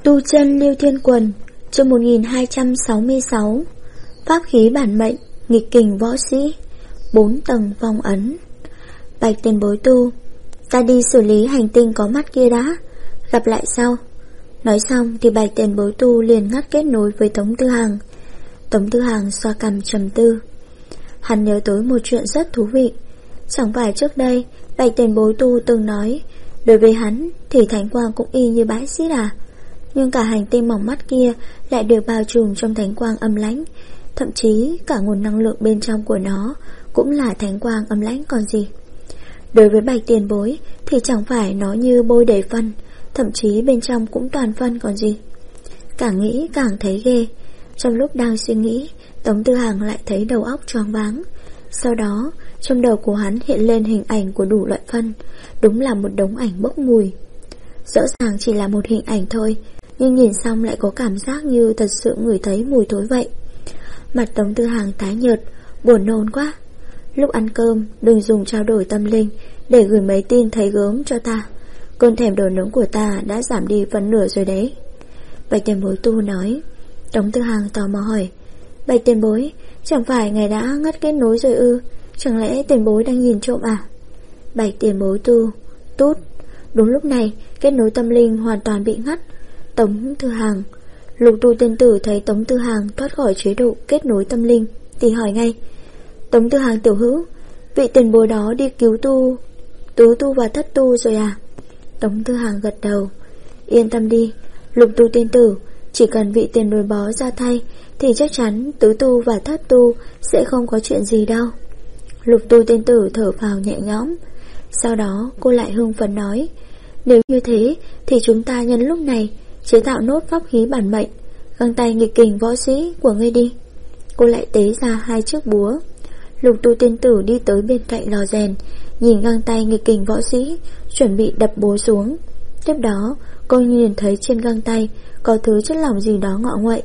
Tu chân Lưu Thiên Quần, chương 1266. Pháp khí bản mệnh, nghịch kình võ sĩ, 4 tầng phong ấn. Bạch tiền bối tu, ta đi xử lý hành tinh có mắt kia đã, gặp lại sau. Nói xong thì bạch tiền bối tu liền ngắt kết nối với Tống Tư Hằng. Tống Tư Hằng xoa cằm trầm tư. Hắn nhớ tới một chuyện rất thú vị. Chẳng phải trước đây bạch tiền bối tu từng nói, đối với hắn thì thánh quang cũng y như bãi xít à. Nhưng cả hành tinh mỏng mắt kia lại được bao trùm trong thánh quang âm lãnh, thậm chí cả nguồn năng lượng bên trong của nó cũng là thánh quang âm lãnh còn gì. Đối với bạch tiền bối thì chẳng phải nó như bôi đầy phân, thậm chí bên trong cũng toàn phân còn gì. Càng nghĩ càng thấy ghê. Trong lúc đang suy nghĩ, Tống Tư Hằng lại thấy đầu óc choáng váng. Sau đó trong đầu của hắn hiện lên hình ảnh của đủ loại phân, đúng là một đống ảnh bốc mùi. Rõ ràng chỉ là một hình ảnh thôi, nhưng nhìn xong lại có cảm giác như thật sự ngửi thấy mùi thối vậy. Mặt Tống Tư Hằng tái nhợt, buồn nôn quá. Lúc ăn cơm đừng dùng trao đổi tâm linh để gửi mấy tin thấy gớm cho ta. Cơn thèm đồ nướng của ta đã giảm đi phần nửa rồi đấy. Bạch tiền bối tu nói. Tống Tư Hằng tò mò hỏi, bạch tiền bối, chẳng phải ngài đã ngắt kết nối rồi ư? Chẳng lẽ tiền bối đang nhìn trộm à? Bạch tiền bối tu, tút. Đúng lúc này kết nối tâm linh hoàn toàn bị ngắt. Tống Tư Hằng, Lục Tu tiên tử thấy Tống Tư Hằng thoát khỏi chế độ kết nối tâm linh thì hỏi ngay, Tống Tư Hằng tiểu hữu, vị tiền bối đó đi cứu tu, tứ tu và thất tu rồi à? Tống Tư Hằng gật đầu. Yên tâm đi, Lục Tu tiên tử, chỉ cần vị tiền bối bó ra thay thì chắc chắn tứ tu và thất tu sẽ không có chuyện gì đâu. Lục Tu tiên tử thở phào nhẹ nhõm. Sau đó cô lại hưng phấn nói, nếu như thế thì chúng ta nhân lúc này chế tạo nốt pháp khí bản mệnh, găng tay nghịch kình võ sĩ của ngươi đi. Cô lại tế ra 2 chiếc búa. Lục Tu tiên tử đi tới bên cạnh lò rèn, nhìn găng tay nghịch kình võ sĩ, chuẩn bị đập búa xuống. Tiếp đó cô nhìn thấy trên găng tay có thứ chất lỏng gì đó ngọ nguậy.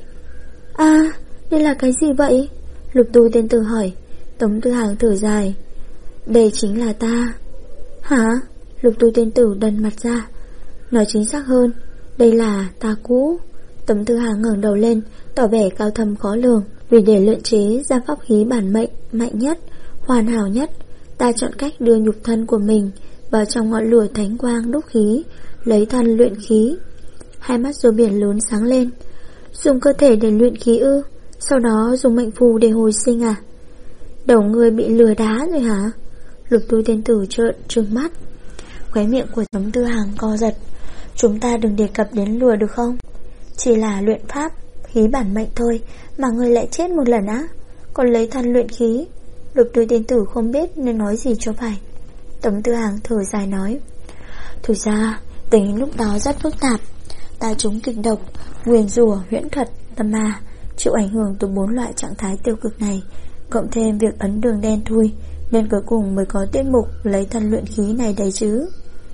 À, đây là cái gì vậy? Lục Tu tiên tử hỏi. Tống Tư Hằng thở dài, đây chính là ta. Hả? Lục Tu tiên tử đần mặt ra. Nói chính xác hơn, đây là ta cũ. Tống Tư Hằng ngẩng đầu lên, tỏ vẻ cao thâm khó lường. Vì để luyện chế ra pháp khí bản mệnh mạnh nhất, hoàn hảo nhất, ta chọn cách đưa nhục thân của mình vào trong ngọn lửa thánh quang đúc khí, lấy thân luyện khí. Hai mắt rùa biển lớn sáng lên. Dùng cơ thể để luyện khí ư? Sau đó dùng mệnh phù để hồi sinh à? Đầu người bị lừa đá rồi hả? Lục Tu tiên tử trợn trừng mắt. Khóe miệng của Tống Tư Hằng co giật. Chúng ta đừng đề cập đến lừa được không? Chỉ là luyện pháp khí bản mệnh thôi mà người lại chết một lần á? Còn lấy thân luyện khí? Lục Tu tiên tử không biết nên nói gì cho phải. Tống Tư Hằng thở dài nói, thực ra tình hình lúc đó rất phức tạp. Ta trúng kịch độc, nguyền rủa, huyễn thuật, tâm ma, chịu ảnh hưởng từ 4 loại trạng thái tiêu cực này, cộng thêm việc ấn đường đen thui, nên cuối cùng mới có tiết mục lấy thân luyện khí này đấy chứ.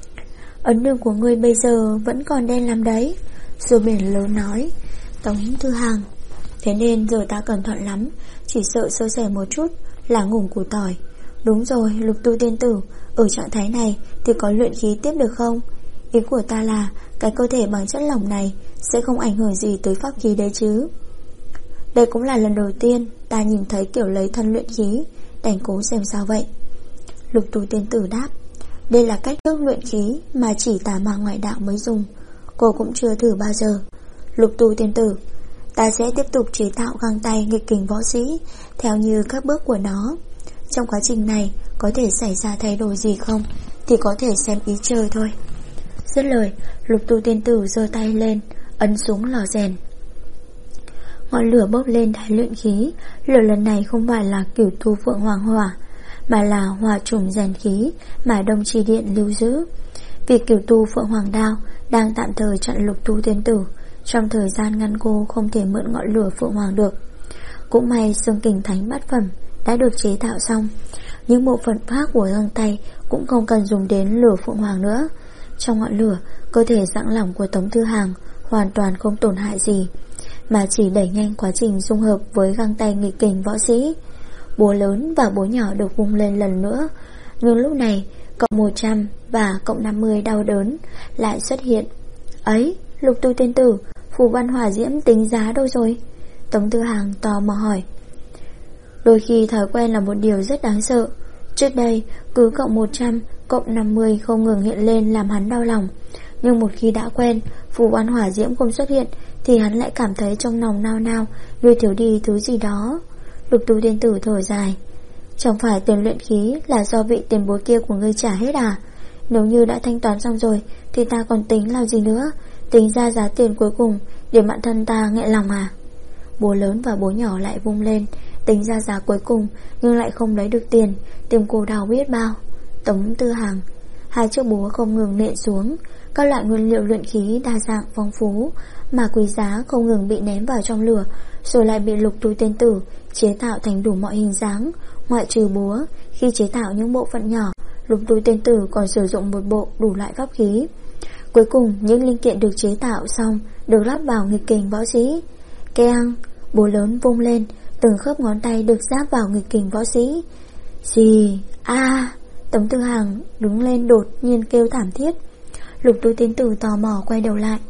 Ấn đường của ngươi bây giờ vẫn còn đen lắm đấy, Rùa biển lớn nói. Tống Tư Hằng, thế nên giờ ta cẩn thận lắm, chỉ sợ sơ sẩy một chút là ngủng củ tỏi. Đúng rồi, Lục Tu tiên tử, ở trạng thái này thì có luyện khí tiếp được không? Ý của ta là cái cơ thể bằng chất lỏng này sẽ không ảnh hưởng gì tới pháp khí đấy chứ. Đây cũng là lần đầu tiên ta nhìn thấy kiểu lấy thân luyện khí, đành cố xem sao vậy. Lục Tu tiên tử đáp, đây là cách thức luyện khí mà chỉ tà ma ngoại đạo mới dùng, cô cũng chưa thử bao giờ. Lục Tu tiên tử, ta sẽ tiếp tục chế tạo găng tay nghịch kình võ sĩ theo như các bước của nó. Trong quá trình này có thể xảy ra thay đổi gì không thì có thể xem ý trời thôi. Dứt lời, Lục Tu tiên tử giơ tay lên, ấn xuống lò rèn. Ngọn lửa bốc lên thái luyện khí. Lửa lần này không phải là cửu thu phượng hoàng hỏa, mà là hòa trùng rèn khí mà Đông Tri Điện lưu giữ. Vì cửu tu phượng hoàng đao đang tạm thời chặn Lục Tu tiên tử, trong thời gian ngăn cô không thể mượn ngọn lửa phượng hoàng được. Cũng may xương kình thánh bát phẩm đã được chế tạo xong, những bộ phận khác của găng tay cũng không cần dùng đến lửa phượng hoàng nữa. Trong ngọn lửa, cơ thể rãng lỏng của Tống Tư Hằng hoàn toàn không tổn hại gì, mà chỉ đẩy nhanh quá trình dung hợp với găng tay nghịch kình võ sĩ. Búa lớn và búa nhỏ được vung lên lần nữa, nhưng lúc này cộng 100 và cộng 50 đau đớn lại xuất hiện. Ấy, Lục Tu tiên tử, phù văn hỏa diễm tính giá đâu rồi? Tống Tư Hàng tò mò hỏi. Đôi khi thói quen là một điều rất đáng sợ. Trước đây cứ cộng 100, cộng 50 không ngừng hiện lên làm hắn đau lòng. Nhưng một khi đã quen, phù văn hỏa diễm không xuất hiện thì hắn lại cảm thấy trong lòng nao nao, như thiếu đi thứ gì đó. Lục Tu Tiên Tử thở dài. Chẳng phải tiền luyện khí là do vị tiền bối kia của ngươi trả hết à? Nếu như đã thanh toán xong rồi thì ta còn tính làm gì nữa? Tính ra giá tiền cuối cùng để bản thân ta nghẹn lòng à? Búa lớn và búa nhỏ lại vung lên, tính ra giá cuối cùng nhưng lại không lấy được tiền, tìm cô đào biết bao. Tống Tư Hàng. Hai chiếc búa không ngừng nện xuống. Các loại nguyên liệu luyện khí đa dạng phong phú mà quý giá không ngừng bị ném vào trong lửa, rồi lại bị Lục Tu Tiên Tử chế tạo thành đủ mọi hình dáng. Ngoại trừ búa, khi chế tạo những bộ phận nhỏ, Lục Tu Tiên Tử còn sử dụng một bộ đủ loại pháp khí. Cuối cùng những linh kiện được chế tạo xong được lắp vào nghịch kình võ sĩ. Keng, búa lớn vung lên, từng khớp ngón tay được giáp vào nghịch kình võ sĩ. Gì? A! Tống Tư Hàng đứng lên đột nhiên kêu thảm thiết. Lục Tu Tiên Tử tò mò quay đầu lại.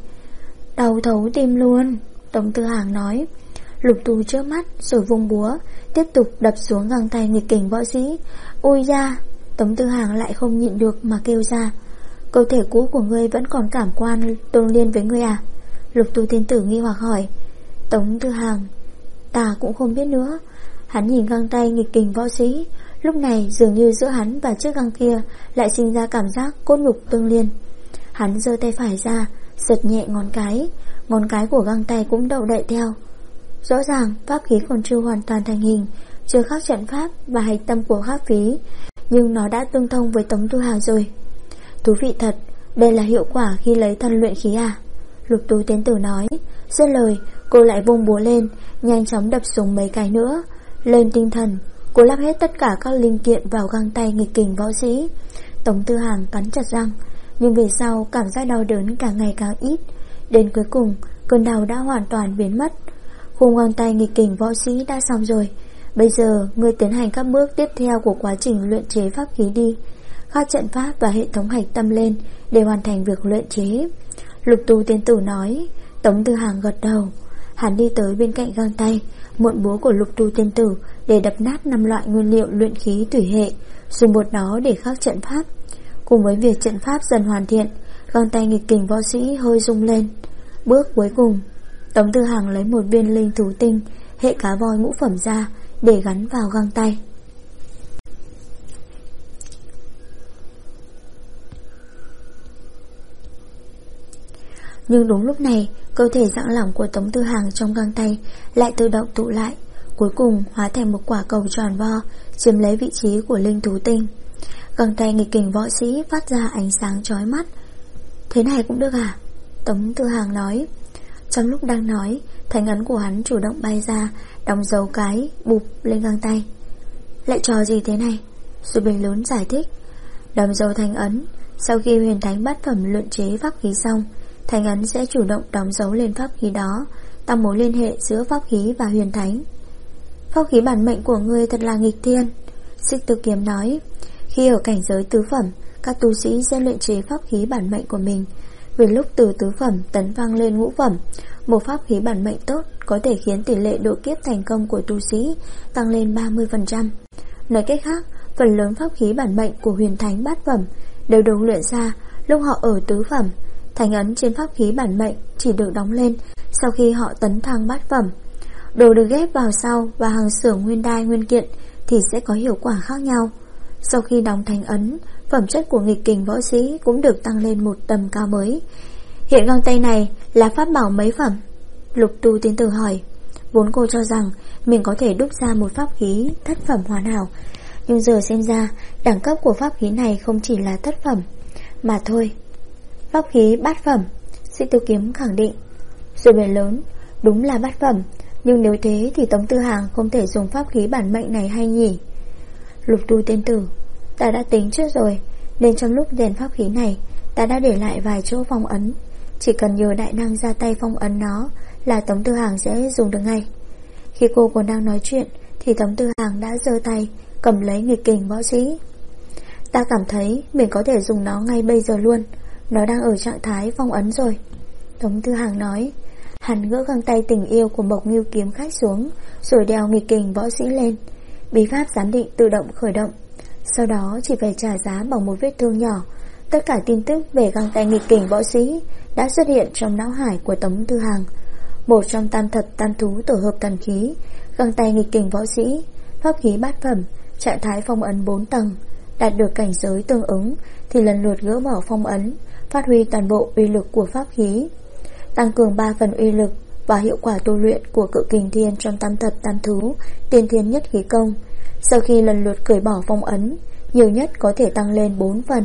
Đau thấu tim luôn, Tống Tư Hàng nói. Lục Tu trước mắt rồi vung búa, tiếp tục đập xuống găng tay nghịch kình võ sĩ. Ôi da! Tống Tư Hàng lại không nhịn được mà kêu ra. Cơ thể cũ của ngươi vẫn còn cảm quan tương liên với ngươi à? Lục Tu Tiên Tử nghi hoặc hỏi. Tống Tư Hàng. Ta cũng không biết nữa. Hắn nhìn găng tay nghịch kình võ sĩ. Lúc này dường như giữa hắn và chiếc găng kia lại sinh ra cảm giác cốt nhục tương liên. Hắn giơ tay phải ra, giật nhẹ ngón cái của găng tay cũng động đậy theo. Rõ ràng pháp khí còn chưa hoàn toàn thành hình, chưa khắc trận pháp và hạch tâm của pháp khí, nhưng nó đã tương thông với Tống Tư Hàng rồi. Thú vị thật, đây là hiệu quả khi lấy thân luyện khí à? Lục Tu Tiên Tử nói. Dứt lời, cô lại vung búa lên, nhanh chóng đập xuống mấy cái nữa. Lên tinh thần, cô lắp hết tất cả các linh kiện vào găng tay nghịch kình võ sĩ. Tống Tư Hàng cắn chặt răng, nhưng về sau cảm giác đau đớn càng ngày càng ít. Đến cuối cùng, cơn đau đã hoàn toàn biến mất. Khung găng tay nghịch kình võ sĩ đã xong rồi. Bây giờ ngươi tiến hành các bước tiếp theo của quá trình luyện chế pháp khí đi. Khắc trận pháp và hệ thống hạch tâm lên để hoàn thành việc luyện chế. Lục Tu Tiên Tử nói. Tống Tư Hàng gật đầu. Hắn đi tới bên cạnh găng tay, mượn búa của Lục Tu Tiên Tử để đập nát 5 loại nguyên liệu luyện khí thủy hệ, dùng bột đó để khắc trận pháp. Cùng với việc trận pháp dần hoàn thiện, găng tay nghịch kình võ sĩ hơi rung lên. Bước cuối cùng, Tống Tư Hàng lấy một viên linh thú tinh hệ cá voi ngũ phẩm ra để gắn vào găng tay. Nhưng đúng lúc này, cơ thể rạng lỏng của Tống Tư Hàng trong găng tay lại tự động tụ lại, cuối cùng hóa thành một quả cầu tròn vo, chiếm lấy vị trí của linh thú tinh. Găng tay nghịch kình võ sĩ phát ra ánh sáng chói mắt. Thế này cũng được à? Tống Tư Hàng nói. Trong lúc đang nói, thành ấn của hắn chủ động bay ra, đóng dấu cái bụp lên găng tay. Lại trò gì thế này? Rồi Bình lớn giải thích. Đóng dấu thành ấn, sau khi huyền thánh bát phẩm luyện chế pháp khí xong, thành ấn sẽ chủ động đóng dấu lên pháp khí đó, tăng mối liên hệ giữa pháp khí và huyền thánh. Pháp khí bản mệnh của ngươi thật là nghịch thiên, Xích Tư Kiếm nói. Khi ở cảnh giới tứ phẩm, các tu sĩ sẽ luyện chế pháp khí bản mệnh của mình. Vì lúc từ tứ phẩm tấn vang lên ngũ phẩm, một pháp khí bản mệnh tốt có thể khiến tỷ lệ độ kiếp thành công của tu sĩ tăng lên 30%. Nói cách khác, phần lớn pháp khí bản mệnh của huyền thánh bát phẩm đều được luyện ra lúc họ ở tứ phẩm. Thành ấn trên pháp khí bản mệnh chỉ được đóng lên sau khi họ tấn thăng bát phẩm. Đồ được ghép vào sau và hàng xưởng nguyên đai nguyên kiện thì sẽ có hiệu quả khác nhau. Sau khi đóng thành ấn, phẩm chất của nghịch kình võ sĩ cũng được tăng lên một tầm cao mới. Hiện găng tay này là pháp bảo mấy phẩm? Lục Tu Tiên Tử hỏi. Vốn cô cho rằng mình có thể đúc ra một pháp khí thất phẩm hoàn hảo, nhưng giờ xem ra đẳng cấp của pháp khí này không chỉ là thất phẩm mà thôi. Pháp khí bát phẩm, Xích Tiêu Kiếm khẳng định. Rồi bề lớn, đúng là bát phẩm, nhưng nếu thế thì Tống Tư Hàng không thể dùng pháp khí bản mệnh này hay nhỉ? Lục Tu Tiên Tử. Ta đã tính trước rồi, nên trong lúc rèn pháp khí này, ta đã để lại vài chỗ phong ấn. Chỉ cần nhờ đại năng ra tay phong ấn nó là Tống Tư Hàng sẽ dùng được ngay. Khi cô còn đang nói chuyện thì Tống Tư Hàng đã giơ tay cầm lấy nghịch kình võ sĩ. Ta cảm thấy mình có thể dùng nó ngay bây giờ luôn. Nó đang ở trạng thái phong ấn rồi, Tống Tư Hàng nói. Hắn gỡ găng tay tình yêu của Mộc Ngưu kiếm khách xuống, rồi đeo nghịch kình võ sĩ lên. Bí pháp giám định tự động khởi động. Sau đó chỉ phải trả giá bằng một vết thương nhỏ. Tất cả tin tức về găng tay nghịch kình võ sĩ đã xuất hiện trong não hải của Tống Tư Hàng. Một trong tam thập tam thú tổ hợp thần khí, găng tay nghịch kình võ sĩ, pháp khí bát phẩm, trạng thái phong ấn 4 tầng. Đạt được cảnh giới tương ứng thì lần lượt gỡ bỏ phong ấn, phát huy toàn bộ uy lực của pháp khí, tăng cường 3 phần uy lực và hiệu quả tu luyện của Cự Kình Thiên trong tam thập tam thú tiên thiên nhất khí công. Sau khi lần lượt cởi bỏ phong ấn, nhiều nhất có thể tăng lên 4 phần.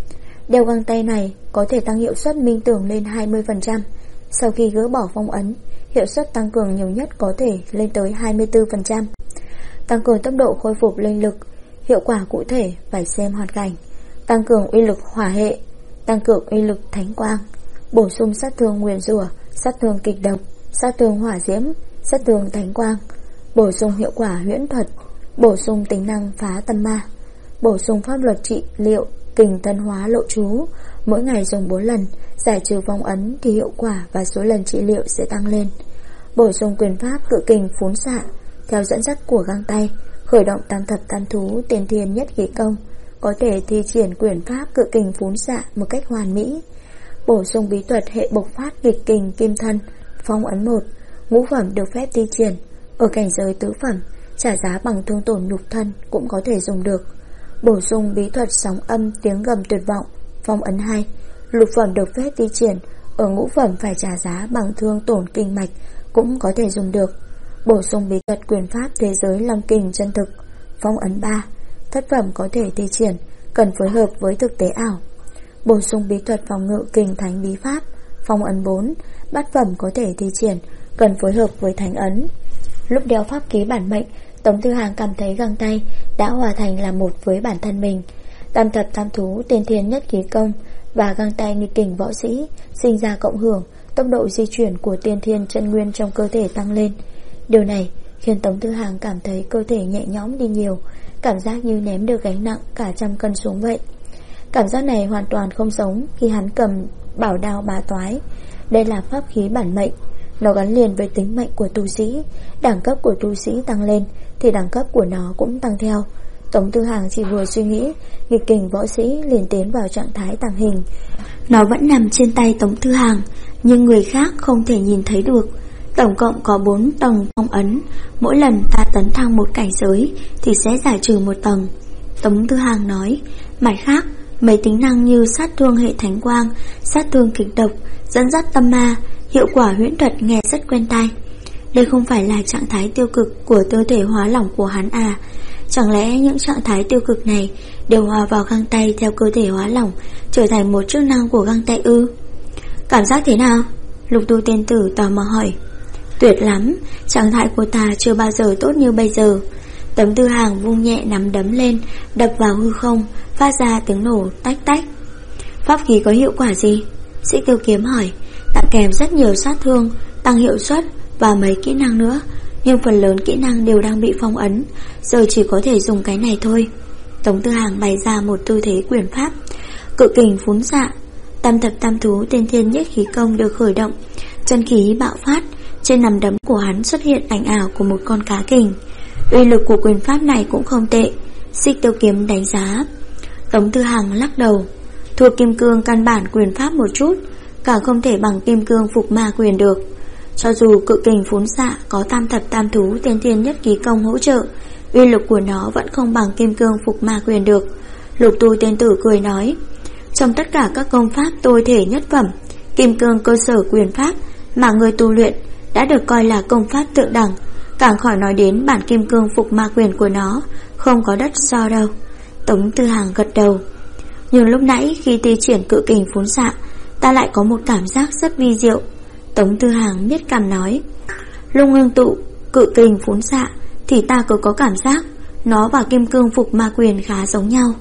Đeo găng tay này có thể tăng hiệu suất minh tưởng lên 20%. Sau khi gỡ bỏ phong ấn, hiệu suất tăng cường nhiều nhất có thể lên tới 24%. Tăng cường tốc độ khôi phục linh lực, hiệu quả cụ thể phải xem hoàn cảnh. Tăng cường uy lực hỏa hệ, tăng cường uy lực thánh quang, bổ sung sát thương nguyền rủa, sát thương kịch độc, sát thương hỏa diễm, sát thương thánh quang, bổ sung hiệu quả huyễn thuật, bổ sung tính năng phá tâm ma, bổ sung pháp luật trị liệu kình thân hóa lộ chú, mỗi ngày dùng 4 lần, giải trừ phong ấn thì hiệu quả và số lần trị liệu sẽ tăng lên. Bổ sung quyền pháp Cự Kình phún xạ theo dẫn dắt của găng tay, khởi động tam thập tam thú tiên thiên nhất khí công, có thể thi triển quyền pháp Cự Kình phún xạ một cách hoàn mỹ. Bổ sung bí thuật hệ bộc phát nghịch kình kim thân, phong ấn 1, ngũ phẩm được phép thi triển, ở cảnh giới tứ phẩm, trả giá bằng thương tổn nhục thân cũng có thể dùng được. Bổ sung bí thuật sóng âm tiếng gầm tuyệt vọng, phong ấn 2, lục phẩm được phép thi triển, ở ngũ phẩm phải trả giá bằng thương tổn kinh mạch cũng có thể dùng được. Bổ sung bí thuật quyền pháp thế giới long kình chân thực, phong ấn 3, thất phẩm có thể thi triển, cần phối hợp với thực tế ảo. Bổ sung bí thuật phòng ngự kình thánh bí pháp, phong ấn 4, bát phẩm có thể thi triển, cần phối hợp với thánh ấn. Lúc đeo pháp khí bản mệnh, Tống Tư Hàng cảm thấy găng tay đã hòa thành là một với bản thân mình. Tam thập tam thú tiên thiên nhất khí công và găng tay nghịch kình võ sĩ sinh ra cộng hưởng, tốc độ di chuyển của tiên thiên chân nguyên trong cơ thể tăng lên. Điều này khiến Tống Tư Hàng cảm thấy cơ thể nhẹ nhõm đi nhiều, cảm giác như ném được gánh nặng cả 100 cân xuống vậy. Cảm giác này hoàn toàn không giống khi hắn cầm bảo đao bá toái. Đây là pháp khí bản mệnh, nó gắn liền với tính mệnh của tu sĩ. Đẳng cấp của tu sĩ tăng lên thì đẳng cấp của nó cũng tăng theo. Tống Tư Hàng chỉ vừa suy nghĩ, nghịch kình võ sĩ liền tiến vào trạng thái tàng hình. Nó vẫn nằm trên tay Tống Tư Hàng, nhưng người khác không thể nhìn thấy được. Tổng cộng có 4 tầng phong ấn, mỗi lần ta tấn thăng một cảnh giới thì sẽ giải trừ một tầng. Tống Tư Hàng nói, mặt khác, mấy tính năng như sát thương hệ thánh quang, sát thương kịch độc, dẫn dắt tâm ma, hiệu quả huyễn thuật nghe rất quen tai. Đây không phải là trạng thái tiêu cực của cơ thể hóa lỏng của hắn à? Chẳng lẽ những trạng thái tiêu cực này đều hòa vào găng tay theo cơ thể hóa lỏng, trở thành một chức năng của găng tay ư? Cảm giác thế nào? Lục Tu tiên tử tò mò hỏi. Tuyệt lắm, trạng thái của ta chưa bao giờ tốt như bây giờ. Tống Tư Hàng vung nhẹ nắm đấm lên, đập vào hư không, phát ra tiếng nổ tách tách. Pháp khí có hiệu quả gì? Sĩ Tiêu Kiếm hỏi. Tặng kèm rất nhiều sát thương, tăng hiệu suất và mấy kỹ năng nữa, nhưng phần lớn kỹ năng đều đang bị phong ấn, giờ chỉ có thể dùng cái này thôi. Tống Tư Hàng bày ra một tư thế quyền pháp. Cự kình phún xạ, tam thập tam thú tiên thiên nhất khí công được khởi động, chân khí bạo phát. Trên nắm đấm của hắn xuất hiện ảnh ảo của một con cá kình. Uy lực của quyền pháp này cũng không tệ, Xích Tiêu Kiếm đánh giá. Tống Tư Hàng lắc đầu. Thua kim cương căn bản quyền pháp một chút, càng không thể bằng kim cương phục ma quyền được. Cho dù cự kình phún xạ có tam thập tam thú tiên thiên nhất khí công hỗ trợ, uy lực của nó vẫn không bằng kim cương phục ma quyền được. Lục Tu tiên tử cười nói, trong tất cả các công pháp tối thể nhất phẩm, kim cương cơ sở quyền pháp mà người tu luyện đã được coi là công pháp thượng đẳng, càng khỏi nói đến bản kim cương phục ma quyền của nó, không có đất so đâu. Tống Tư Hàng gật đầu. Nhưng lúc nãy khi thi triển cự kình phún xạ, ta lại có một cảm giác rất vi diệu. Tống Tư Hàng biết cảm nói, lúc ngưng tụ cự kình phún xạ thì ta cứ có cảm giác nó và kim cương phục ma quyền khá giống nhau.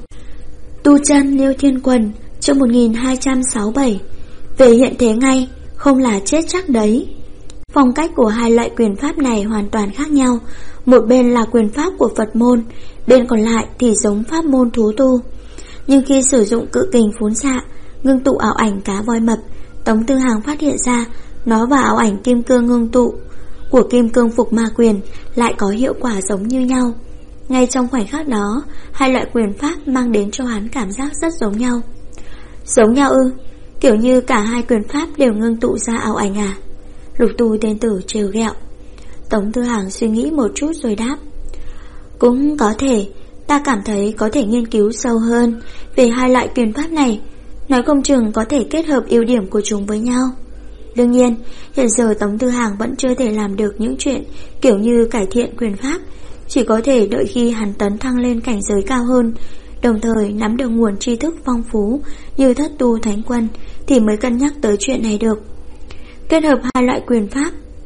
Tu chân Liêu Thiên Quần, chương 1267. Về hiện thế ngay, không là chết chắc đấy. Phong cách của hai loại quyền pháp này hoàn toàn khác nhau. Một bên là quyền pháp của Phật môn, bên còn lại thì giống pháp môn thú tu. Nhưng khi sử dụng cự kình phún xạ, ngưng tụ ảo ảnh cá voi mập, Tống Tư Hàng phát hiện ra Nó và ảo ảnh kim cương ngưng tụ của kim cương phục ma quyền lại có hiệu quả giống như nhau. Ngay trong khoảnh khắc đó, hai loại quyền pháp mang đến cho hắn cảm giác rất giống nhau. Giống nhau ư? Kiểu như cả hai quyền pháp đều ngưng tụ ra ảo ảnh à? Lục Tu Tiên Tử trêu ghẹo. Tống Thư Hàng suy nghĩ một chút rồi đáp. Cũng có thể, ta cảm thấy có thể nghiên cứu sâu hơn về hai loại quyền pháp này, nói không chừng có thể kết hợp ưu điểm của chúng với nhau. Đương nhiên, hiện giờ Tống Thư Hàng vẫn chưa thể làm được những chuyện kiểu như cải thiện quyền pháp, chỉ có thể đợi khi hắn tấn thăng lên cảnh giới cao hơn, đồng thời nắm được nguồn tri thức phong phú như Thất Tu Thánh Quân thì mới cân nhắc tới chuyện này được. Kết hợp hai loại quyền pháp,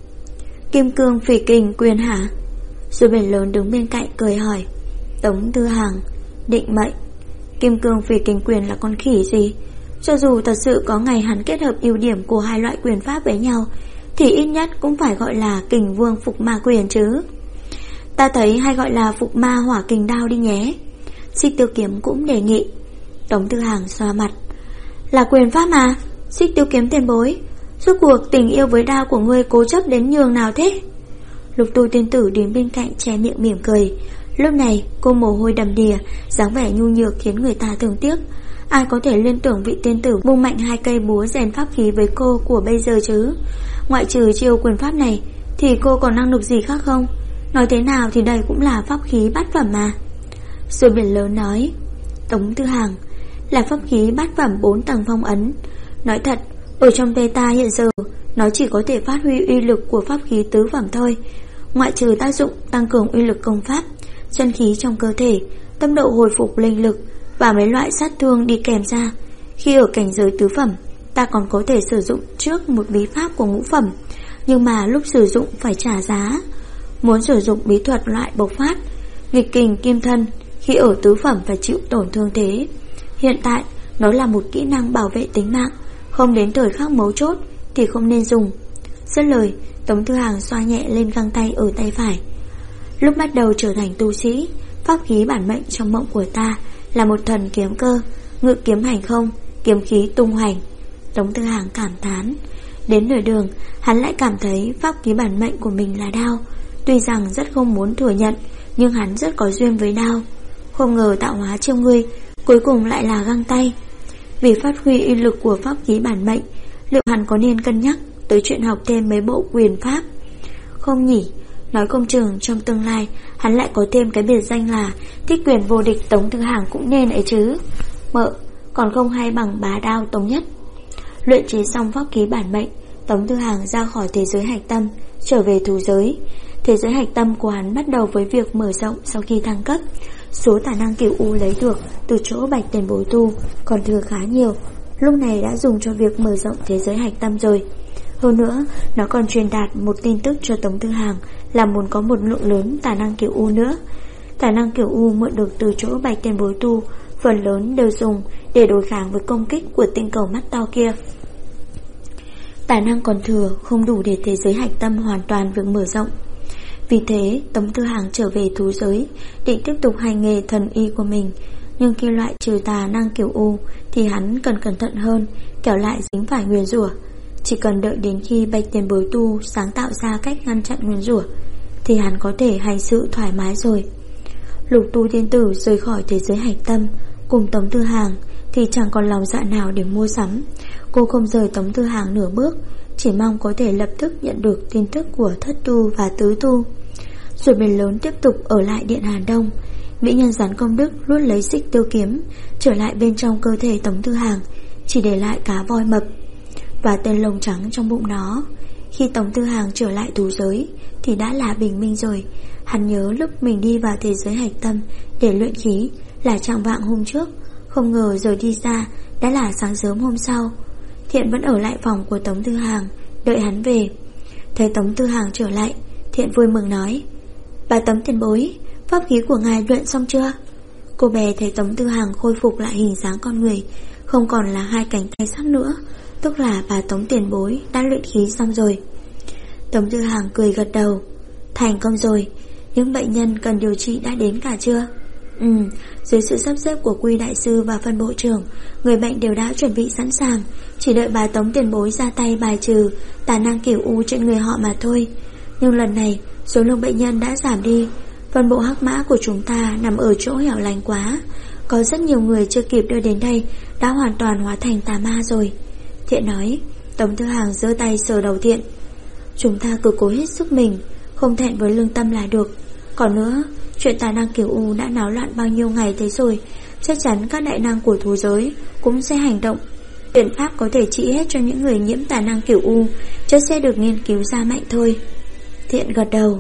kim cương phỉ kình quyền hả? Rồi Biển Lớn đứng bên cạnh cười hỏi. Tống Thư Hàng, định mệnh. Kim cương phỉ kình quyền là con khỉ gì? Cho dù thật sự có ngày hắn kết hợp ưu điểm của hai loại quyền pháp với nhau thì ít nhất cũng phải gọi là kình vương phục ma quyền chứ. Ta thấy hay gọi là phục ma hỏa kình đao đi nhé. Xích Tiêu Kiếm cũng đề nghị. Tống Thư Hàng xoa mặt. Là quyền pháp mà, Xích Tiêu Kiếm tiền bối, rốt cuộc tình yêu với đao của ngươi cố chấp đến nhường nào thế? Lục Tu Tiên Tử đến bên cạnh che miệng mỉm cười. Lúc này cô mồ hôi đầm đìa, dáng vẻ nhu nhược khiến người ta thương tiếc. Ai có thể liên tưởng vị tiên tử vung mạnh hai cây búa rèn pháp khí với cô của bây giờ chứ? Ngoại trừ chiêu quyền pháp này thì cô còn năng lực gì khác không? Nói thế nào thì đây cũng là pháp khí bát phẩm mà. Rồi Biển Lớn nói. Tống Thư Hàng, là pháp khí bát phẩm 4 tầng phong ấn. Nói thật, ở trong tay ta hiện giờ nó chỉ có thể phát huy uy lực của pháp khí tứ phẩm thôi. Ngoại trừ tác dụng tăng cường uy lực công pháp, chân khí trong cơ thể, tốc độ hồi phục linh lực và mấy loại sát thương đi kèm ra. Khi ở cảnh giới tứ phẩm, ta còn có thể sử dụng trước một bí pháp của ngũ phẩm, nhưng mà lúc sử dụng phải trả giá. Muốn sử dụng bí thuật loại bộc phát, nghịch kình kim thân, khi ở tứ phẩm phải chịu tổn thương thế. Hiện tại nó là một kỹ năng bảo vệ tính mạng, không đến thời khắc mấu chốt thì không nên dùng. Dứt lời, Tống Thư Hàng xoa nhẹ lên găng tay ở tay phải. Lúc bắt đầu trở thành tu sĩ, pháp khí bản mệnh trong mộng của ta là một thần kiếm cơ, ngự kiếm hành không, kiếm khí tung hoành. Tống Thư Hàng cảm thán. Đến nửa đường, hắn lại cảm thấy pháp khí bản mệnh của mình là đao. Tuy rằng rất không muốn thừa nhận, nhưng hắn rất có duyên với đao. Không ngờ tạo hóa trêu ngươi, cuối cùng lại là găng tay. Vì phát huy uy lực của pháp khí bản mệnh, liệu hắn có nên cân nhắc tới chuyện học thêm mấy bộ quyền pháp không nhỉ? Nói không chừng trong tương lai hắn lại có thêm cái biệt danh là thích quyền vô địch Tống Thư Hàng cũng nên ấy chứ. Mợ, còn không hay bằng bá đao Tống Nhất. Luyện chế xong pháp khí bản mệnh, Tống Thư Hàng ra khỏi thế giới hạch tâm, trở về thú giới. Thế giới hạch tâm của hắn bắt đầu với việc mở rộng sau khi thăng cấp. Số tài năng cửu u lấy được từ chỗ Bạch Tiền Bối tu còn thừa khá nhiều, lúc này đã dùng cho việc mở rộng thế giới hạch tâm rồi. Hơn nữa, nó còn truyền đạt một tin tức cho Tống Thư Hàng là muốn có một lượng lớn tài năng cửu u nữa. Tài năng cửu u mượn được từ chỗ Bạch Tiền Bối tu, phần lớn đều dùng để đối kháng với công kích của tinh cầu mắt to kia. Tài năng còn thừa không đủ để thế giới hạch tâm hoàn toàn được mở rộng. Vì thế, Tống Thư Hàng trở về thú giới, định tiếp tục hành nghề thần y của mình. Nhưng khi loại trừ tà năng cửu u thì hắn cần cẩn thận hơn, kẻo lại dính phải nguyền rủa. Chỉ cần đợi đến khi Bạch Tiền Bối tu sáng tạo ra cách ngăn chặn nguyền rủa thì hắn có thể hành sự thoải mái rồi. Lục Tu Tiên Tử rời khỏi thế giới hạch tâm cùng Tống Thư Hàng thì chẳng còn lòng dạ nào để mua sắm. Cô không rời Tống Thư Hàng nửa bước, chỉ mong có thể lập tức nhận được tin tức của Thất Tu và Tứ Tu. Rồi Biển Lớn tiếp tục ở lại Điện Hàn Đông. Mỹ nhân Gián Công Đức luốt lấy Xích Tiêu Kiếm trở lại bên trong cơ thể Tống Thư Hàng, chỉ để lại cá voi mập và tên lông trắng trong bụng nó. Khi Tống Thư Hàng trở lại thú giới thì đã là bình minh rồi. Hắn nhớ lúc mình đi vào thế giới hạch tâm để luyện khí là chạng vạng hôm trước, không ngờ giờ đi ra đã là sáng sớm hôm sau. Thiện vẫn ở lại phòng của Tống Thư Hàng đợi hắn về. Thấy Tống Thư Hàng trở lại, Thiện vui mừng nói: Bà Tống tiền bối, pháp khí của ngài luyện xong chưa? Cô bé thấy Tống Thư Hàng khôi phục lại hình dáng con người, không còn là hai cánh tay sắt nữa, tức là bà Tống tiền bối đã luyện khí xong rồi. Tống Thư Hàng cười gật đầu: Thành công rồi. Những bệnh nhân cần điều trị đã đến cả chưa? Dưới sự sắp xếp của Quy đại sư và phân bộ trưởng, người bệnh đều đã chuẩn bị sẵn sàng, chỉ đợi bà Tống tiền bối ra tay bài trừ tà năng kiểu U trên người họ mà thôi. Nhưng lần này số lượng bệnh nhân đã giảm đi. Phân bộ Hắc Mã của chúng ta nằm ở chỗ hẻo lánh quá, có rất nhiều người chưa kịp đưa đến đây đã hoàn toàn hóa thành tà ma rồi. Thiện nói. Tống Thư Hàng giơ tay sờ đầu Thiện. Chúng ta cứ cố hết sức mình, không thẹn với lương tâm là được. Còn nữa, chuyện tà năng kiểu U đã náo loạn bao nhiêu ngày thế rồi, chắc chắn các đại năng của thú giới cũng sẽ hành động. Biện pháp có thể trị hết cho những người nhiễm tà năng kiểu U chắc sẽ được nghiên cứu ra mạnh thôi. Thiện gật đầu.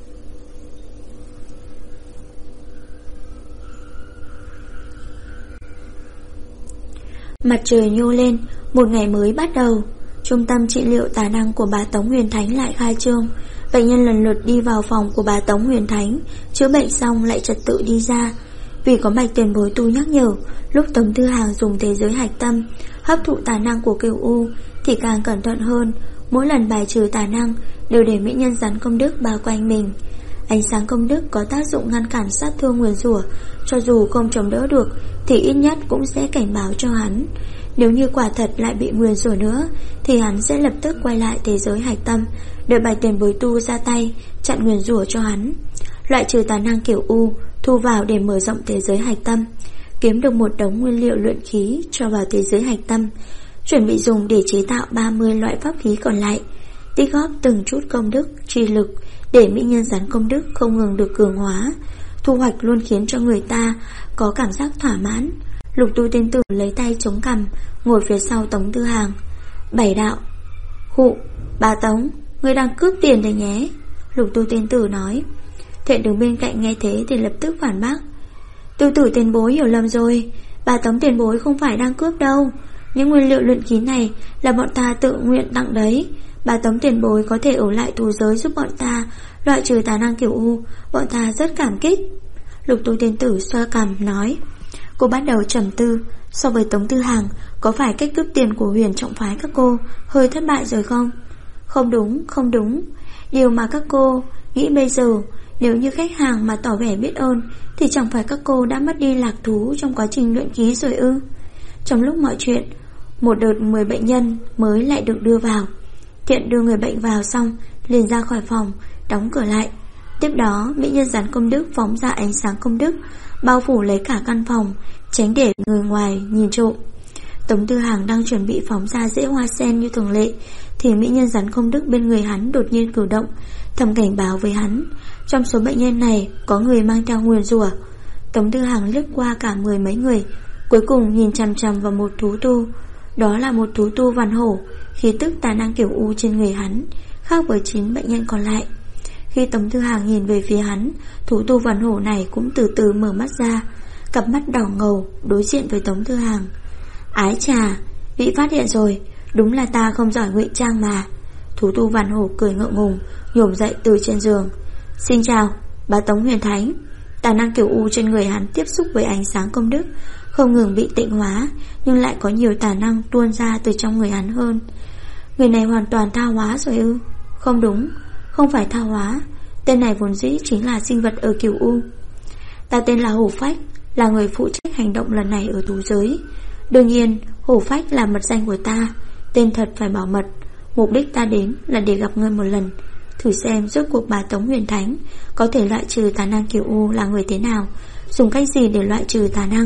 Mặt trời nhô lên, một ngày mới bắt đầu. Trung tâm trị liệu tà năng của bà Tống Huyền Thánh lại khai trương. Bệnh nhân lần lượt đi vào phòng của bà Tống Huyền Thánh, chữa bệnh xong lại trật tự đi ra. Vì có Bạch tiền bối tu nhắc nhở, lúc Tống Thư Hàng dùng thế giới hạch tâm hấp thụ tà năng của kiểu U thì càng cẩn thận hơn. Mỗi lần bài trừ tà năng đều để mỹ nhân rắn công đức bao quanh mình. Ánh sáng công đức có tác dụng ngăn cản sát thương nguyền rủa, cho dù không chống đỡ được thì ít nhất cũng sẽ cảnh báo cho hắn. Nếu như quả thật lại bị nguyền rủa nữa thì hắn sẽ lập tức quay lại thế giới hạch tâm, đợi Bạch tiền bối tu ra tay chặn nguyền rủa cho hắn. Loại trừ tà năng kiểu U, thu vào để mở rộng thế giới hạch tâm, kiếm được một đống nguyên liệu luyện khí cho vào thế giới hạch tâm, chuẩn bị dùng để chế tạo 30 loại pháp khí còn lại, tích góp từng chút công đức, tri lực để mỹ nhân rắn công đức không ngừng được cường hóa. Thu hoạch luôn khiến cho người ta có cảm giác thỏa mãn. Lục Tu tiên tử lấy tay chống cằm, ngồi phía sau Tống Thư Hàng. Bảy đạo. Hụ, bà Tống, người đang cướp tiền đấy nhé. Lục Tu tiên tử nói. Thiện đứng bên cạnh nghe thế thì lập tức phản bác. Tư tử tiền bối hiểu lầm rồi, bà Tống tiền bối không phải đang cướp đâu. Những nguyên liệu luyện khí này là bọn ta tự nguyện tặng đấy. Bà Tống tiền bối có thể ở lại thú giới giúp bọn ta loại trừ tà năng kiểu U, bọn ta rất cảm kích. Lục Tu tiên tử xoa cằm nói. Cô bắt đầu trầm tư. So với Tống Thư Hàng, có phải cách cướp tiền của Huyền trọng phái các cô hơi thất bại rồi không? Không đúng. Điều mà các cô nghĩ bây giờ, nếu như khách hàng mà tỏ vẻ biết ơn thì chẳng phải các cô đã mất đi lạc thú trong quá trình luyện khí rồi ư? Trong lúc mọi chuyện, một đợt 10 bệnh nhân mới lại được đưa vào. Thiện đưa người bệnh vào xong liền ra khỏi phòng, đóng cửa lại. Tiếp đó mỹ nhân rắn công đức phóng ra ánh sáng công đức, bao phủ lấy cả căn phòng, tránh để người ngoài nhìn trộm. Tống Thư Hàng đang chuẩn bị phóng ra rễ hoa sen như thường lệ thì mỹ nhân rắn công đức bên người hắn đột nhiên cử động, thầm cảnh báo với hắn. Trong số bệnh nhân này có người mang theo nguyền rủa. Tống Thư Hàng lướt qua cả 10 mấy người, cuối cùng nhìn chằm chằm vào một thú tu. Đó là một thú tu vằn hổ, khí tức tà năng kiểu U trên người hắn khác với 9 bệnh nhân còn lại. Khi Tống Thư Hàng nhìn về phía hắn, thú tu vằn hổ này cũng từ từ mở mắt ra, cặp mắt đỏ ngầu đối diện với Tống Thư Hàng. Ái chà, vị phát hiện rồi, đúng là ta không giỏi ngụy trang mà. Thú tu vằn hổ cười ngượng ngùng, nhổm dậy từ trên giường. Xin chào, bà Tống Huyền Thánh. Tà năng kiểu U trên người hắn tiếp xúc với ánh sáng công đức, không ngừng bị tịnh hóa, nhưng lại có nhiều tà năng tuôn ra từ trong người hắn hơn. Người này hoàn toàn tha hóa rồi ư? Không đúng, không phải tha hóa. Tên này vốn dĩ chính là sinh vật ở kiểu U. Ta tên là Hổ Phách, là người phụ trách hành động lần này ở thú giới. Đương nhiên, Hổ Phách là mật danh của ta, tên thật phải bảo mật. Mục đích ta đến là để gặp ngươi một lần, thử xem rốt cuộc bà Tống Huyền Thánh có thể loại trừ tà năng kiểu U là người thế nào, dùng cách gì để loại trừ tà năng.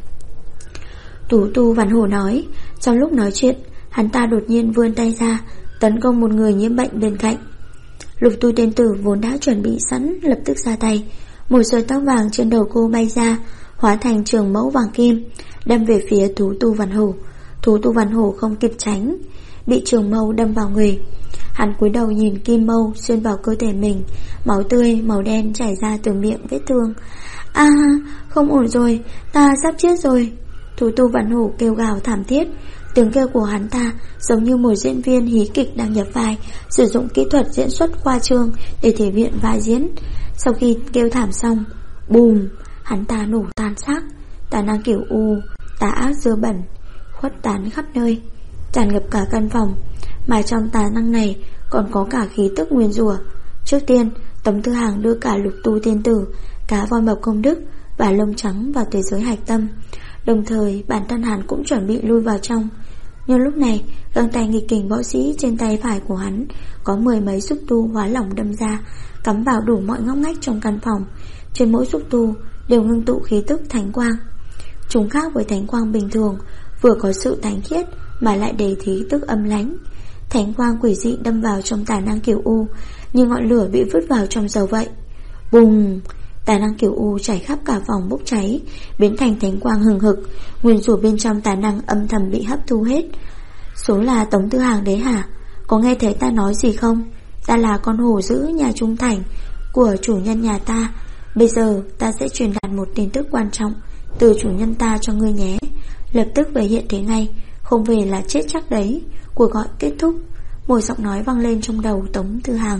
Tú tu vằn hổ nói. Trong lúc nói chuyện, hắn ta đột nhiên vươn tay ra tấn công một người nhiễm bệnh bên cạnh. Lục Tu tiên tử vốn đã chuẩn bị sẵn lập tức ra tay. Một sợi tóc vàng trên đầu cô bay ra, hóa thành trường mẫu vàng kim, đâm về phía thú tu vằn hổ. Thú tu vằn hổ không kịp tránh, bị trường mâu đâm vào người. Hắn cúi đầu nhìn kim mâu xuyên vào cơ thể mình, máu tươi màu đen chảy ra từ miệng vết thương. A, không ổn rồi, ta sắp chết rồi. Thú tu vằn hổ kêu gào thảm thiết. Tiếng kêu của hắn ta giống như một diễn viên hí kịch đang nhập vai, sử dụng kỹ thuật diễn xuất khoa trương để thể hiện vai diễn. Sau khi kêu thảm xong, bùm, hắn ta nổ tan xác. Tà năng kiểu U, tà ác dơ bẩn khuất tán khắp nơi, tràn ngập cả căn phòng. Mà trong tà năng này còn có cả khí tức nguyền rủa. Trước tiên, Tống Thư Hàng đưa cả Lục Tu tiên tử, cá voi mập công đức và lông trắng vào tới giới hạch tâm. Đồng thời bản thân hắn cũng chuẩn bị lui vào trong. Nhưng lúc này găng tay nghịch kình võ sĩ trên tay phải của hắn có 10 mấy xúc tu hóa lỏng đâm ra, cắm vào đủ mọi ngóc ngách trong căn phòng. Trên mỗi xúc tu đều ngưng tụ khí tức thánh quang. Chúng khác với thánh quang bình thường, vừa có sự thánh khiết mà lại đầy khí tức âm lãnh. Thánh quang quỷ dị đâm vào trong tà năng Cửu U, như ngọn lửa bị vứt vào trong dầu vậy. Bùng! Tà năng Cửu U chảy khắp cả phòng bốc cháy, biến thành thánh quang hừng hực. Nguyên rủa bên trong tà năng âm thầm bị hấp thu hết. Số là Tống Tư Hàng đấy hả? Có nghe thấy ta nói gì không? Ta là con hổ dữ nhà Trung Thành của chủ nhân nhà ta. Bây giờ ta sẽ truyền đạt một tin tức quan trọng từ chủ nhân ta cho ngươi nhé. Lập tức về hiện thế ngay, không về là chết chắc đấy. Cuộc gọi kết thúc. Một giọng nói vang lên trong đầu Tống Tư Hàng.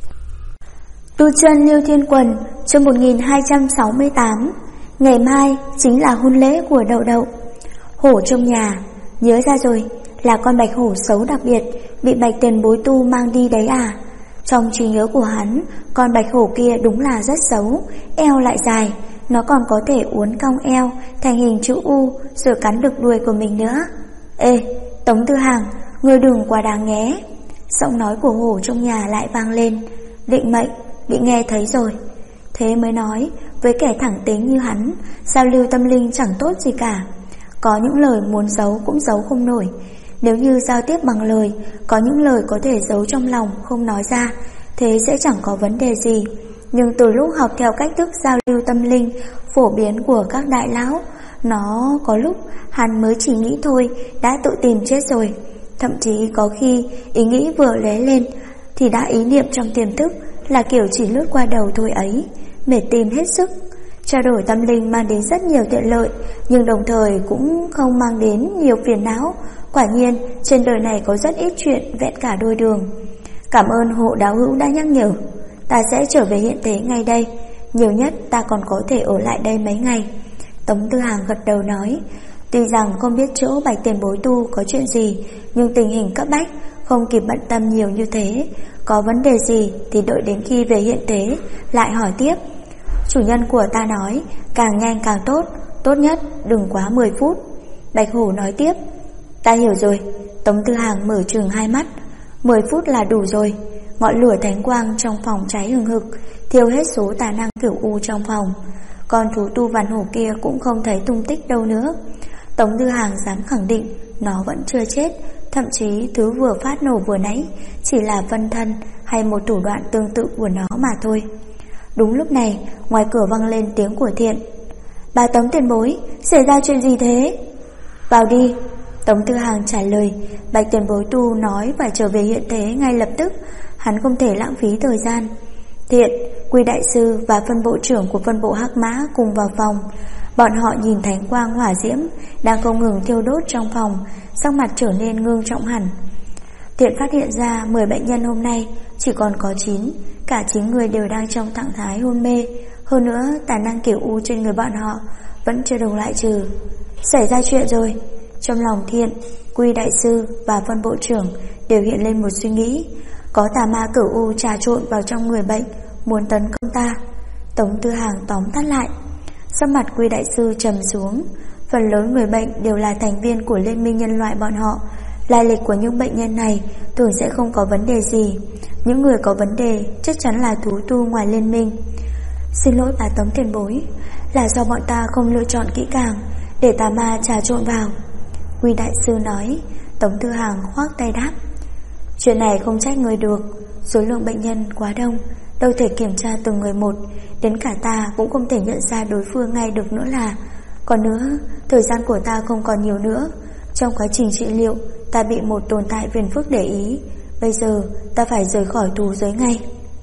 Tu chân Liêu Thiên Quần, chương 1268. Ngày mai chính là hôn lễ của Đậu Đậu. Hổ trong nhà, nhớ ra rồi, là con bạch hổ xấu đặc biệt, bị bạch tiền bối tu mang đi đấy à? Trong trí nhớ của hắn, con bạch hổ kia đúng là rất xấu, eo lại dài, nó còn có thể uốn cong eo thành hình chữ U rồi cắn được đuôi của mình nữa. Ê, Tống Tư Hàng, ngươi đừng quá đáng nhé. Giọng nói của hổ trong nhà lại vang lên. Định mệnh, bị nghe thấy rồi. Thế mới nói, với kẻ thẳng tính như hắn, giao lưu tâm linh chẳng tốt gì cả. Có những lời muốn giấu cũng giấu không nổi. Nếu như giao tiếp bằng lời, có những lời có thể giấu trong lòng không nói ra, thế sẽ chẳng có vấn đề gì. Nhưng từ lúc học theo cách thức giao lưu tâm linh phổ biến của các đại lão, nó có lúc hắn mới chỉ nghĩ thôi đã tự tìm chết rồi. Thậm chí có khi ý nghĩ vừa lóe lên thì đã ý niệm trong tiềm thức là kiểu chỉ lướt qua đầu thôi ấy, mệt tìm hết sức. Trao đổi tâm linh mang đến rất nhiều tiện lợi, nhưng đồng thời cũng không mang đến nhiều phiền não. Quả nhiên trên đời này có rất ít chuyện vẹn cả đôi đường. Cảm ơn hộ đạo hữu đã nhắc nhở. Ta sẽ trở về hiện thế ngay đây. Nhiều nhất ta còn có thể ở lại đây mấy ngày. Tống Tư Hàng gật đầu nói. Tuy rằng không biết chỗ bạch tiền bối tu có chuyện gì, nhưng tình hình cấp bách, không kịp bận tâm nhiều như thế. Có vấn đề gì thì đợi đến khi về hiện thế lại hỏi tiếp. Chủ nhân của ta nói càng nhanh càng tốt, tốt nhất đừng quá 10 phút. Bạch hổ nói tiếp. Ta hiểu rồi. Tống Tư Hàng mở trừng hai mắt. 10 phút là đủ rồi. Ngọn lửa thánh quang trong phòng cháy hừng hực, thiêu hết số tà năng Cửu U trong phòng. Con thú tu văn hổ kia cũng không thấy tung tích đâu nữa. Tống Tư Hàng dám khẳng định nó vẫn chưa chết. Thậm chí thứ vừa phát nổ vừa nãy chỉ là phân thân hay một thủ đoạn tương tự của nó mà thôi. Đúng lúc này ngoài cửa vang lên tiếng của Thiện. Bà Tống tiền bối, xảy ra chuyện gì thế? Vào đi. Tống Tư Hàng trả lời. Bạch tiền bối tu nói phải trở về hiện thế ngay lập tức, hắn không thể lãng phí thời gian. Thiện, Quy đại sư và phân bộ trưởng của phân bộ Hắc Mã cùng vào phòng. Bọn họ nhìn thánh quang hỏa diễm đang không ngừng thiêu đốt trong phòng, sắc mặt trở nên ngưng trọng hẳn. Thiện phát hiện ra 10 bệnh nhân hôm nay chỉ còn có 9, cả 9 người đều đang trong trạng thái hôn mê. Hơn nữa tà năng Cửu U trên người bọn họ vẫn chưa được loại trừ. Xảy ra chuyện rồi. Trong lòng Thiện, Quy đại sư và phân bộ trưởng đều hiện lên một suy nghĩ. Có tà ma Cửu U trà trộn vào trong người bệnh, muốn tấn công ta. Tống Tư Hàng tóm tắt lại. Sắc mặt Quy đại sư trầm xuống. Phần lớn người bệnh đều là thành viên của liên minh nhân loại bọn họ. Lai lịch của những bệnh nhân này thường sẽ không có vấn đề gì. Những người có vấn đề chắc chắn là thú tu ngoài liên minh. Xin lỗi bà Tống tiền bối, là do bọn ta không lựa chọn kỹ càng để tà ma trà trộn vào. Quy đại sư nói. Tống Tư Hàng khoác tay đáp. Chuyện này không trách người được. Số lượng bệnh nhân quá đông, đâu thể kiểm tra từng người một. Đến cả ta cũng không thể nhận ra đối phương ngay được nữa là. Còn nữa, thời gian của ta không còn nhiều nữa. Trong quá trình trị liệu, ta bị một tồn tại phiền phức để ý. Bây giờ ta phải rời khỏi thú giới ngay.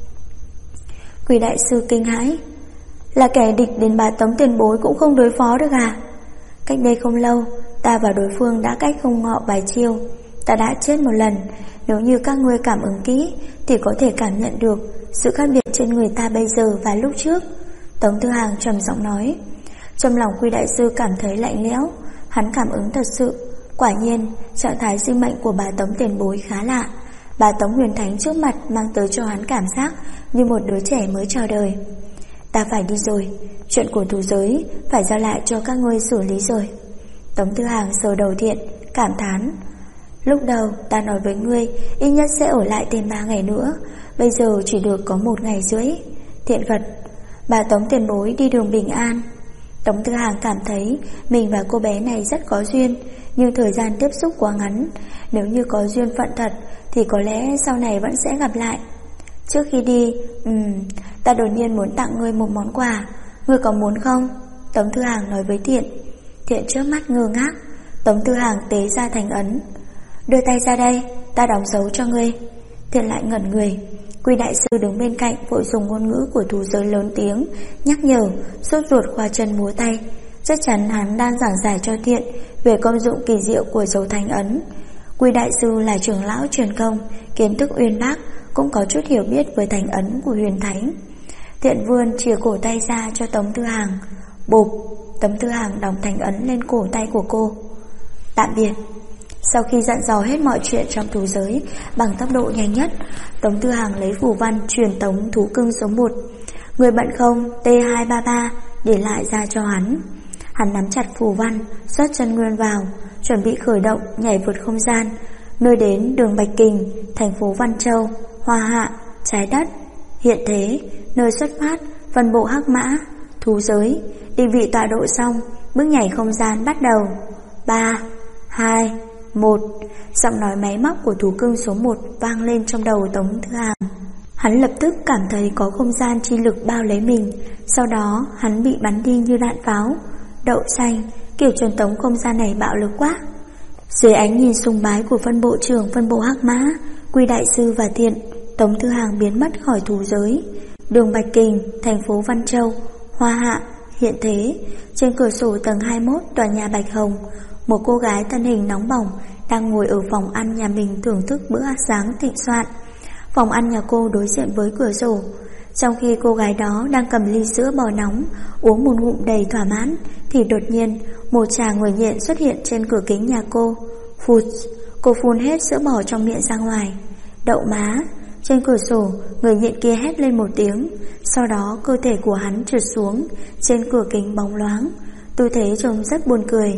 Quỷ đại sư kinh hãi. Là kẻ địch đến bà Tống tiền bối cũng không đối phó được à? Cách đây không lâu, ta và đối phương đã cách không ngọ vài chiêu. Ta đã chết một lần. Nếu như các ngươi cảm ứng kỹ thì có thể cảm nhận được sự khác biệt trên người ta bây giờ và lúc trước. Tống Tư Hàng trầm giọng nói. Trong lòng Quy đại sư cảm thấy lạnh lẽo. Hắn cảm ứng thật sự. Quả nhiên trạng thái sinh mệnh của bà Tống tiền bối khá lạ. Bà Tống huyền thánh trước mặt mang tới cho hắn cảm giác như một đứa trẻ mới chào đời. Ta phải đi rồi, chuyện của thú giới phải giao lại cho các ngươi xử lý rồi. Tống Tư Hàng sờ đầu Thiện, cảm thán. Lúc đầu ta nói với ngươi ít nhất sẽ ở lại thêm 3 ngày nữa, bây giờ chỉ được có 1 ngày rưỡi. Thiện gật. Bà Tống tiền bối đi đường bình an. Tống Tư Hàng cảm thấy mình và cô bé này rất có duyên, nhưng thời gian tiếp xúc quá ngắn. Nếu như có duyên phận thật thì có lẽ sau này vẫn sẽ gặp lại. Trước khi đi, ta đột nhiên muốn tặng ngươi một món quà. Ngươi có muốn không? Tống Tư Hàng nói với Thiện. Thiện trước mắt ngơ ngác. Tống Tư Hàng tế ra thành ấn. Đưa tay ra đây, ta đóng dấu cho ngươi. Thiện lại ngẩn người. Quy đại sư đứng bên cạnh vội dùng ngôn ngữ của thú giới lớn tiếng nhắc nhở, sốt ruột khoa chân múa tay. Chắc chắn hắn đang giảng giải cho Thiện về công dụng kỳ diệu của dấu thành ấn. Quy đại sư là trưởng lão truyền công, kiến thức uyên bác, cũng có chút hiểu biết với thành ấn của huyền thánh. Thiện vươn chìa cổ tay ra cho Tống Tư Hàng. Bộp, Tống Tư Hàng đóng thành ấn lên cổ tay của cô. Tạm biệt. Sau khi dặn dò hết mọi chuyện trong thú giới bằng tốc độ nhanh nhất, Tống Tư Hàng lấy phù văn truyền tống thú cưng số 1. Người bận không T233 để lại ra cho hắn. Hắn nắm chặt phù văn, xuất chân nguyên vào, chuẩn bị khởi động nhảy vượt không gian, nơi đến đường Bạch Kình, thành phố Văn Châu, Hoa Hạ, trái đất, hiện thế, nơi xuất phát, phân bộ hắc mã, thú giới. Định vị tọa độ xong, bước nhảy không gian bắt đầu. 3, 2, 1. Giọng nói máy móc của thú cưng số 1 vang lên trong đầu Tống Tư Hàng. Hắn lập tức cảm thấy có không gian chi lực bao lấy mình. Sau đó hắn bị bắn đi như đạn pháo. Đậu xanh, kiểu truyền tống không gian này bạo lực quá. Dưới ánh nhìn sùng bái của phân bộ trưởng phân bộ hắc mã, Quy đại sư và Thiện, Tống Tư Hàng biến mất khỏi thú giới. Đường Bạch Kình, thành phố Văn Châu, Hoa Hạ, hiện thế. Trên cửa sổ tầng 21 tòa nhà Bạch Hồng, một cô gái thân hình nóng bỏng đang ngồi ở phòng ăn nhà mình thưởng thức bữa sáng thịnh soạn. Phòng ăn nhà cô đối diện với cửa sổ. Trong khi cô gái đó đang cầm ly sữa bò nóng uống một ngụm đầy thỏa mãn, thì đột nhiên một chàng người nhện xuất hiện trên cửa kính nhà cô. Phụt, cô phun hết sữa bò trong miệng ra ngoài. Đậu má. Trên cửa sổ, người nhện kia hét lên một tiếng. Sau đó cơ thể của hắn trượt xuống. Trên cửa kính bóng loáng, tư thế trông rất buồn cười.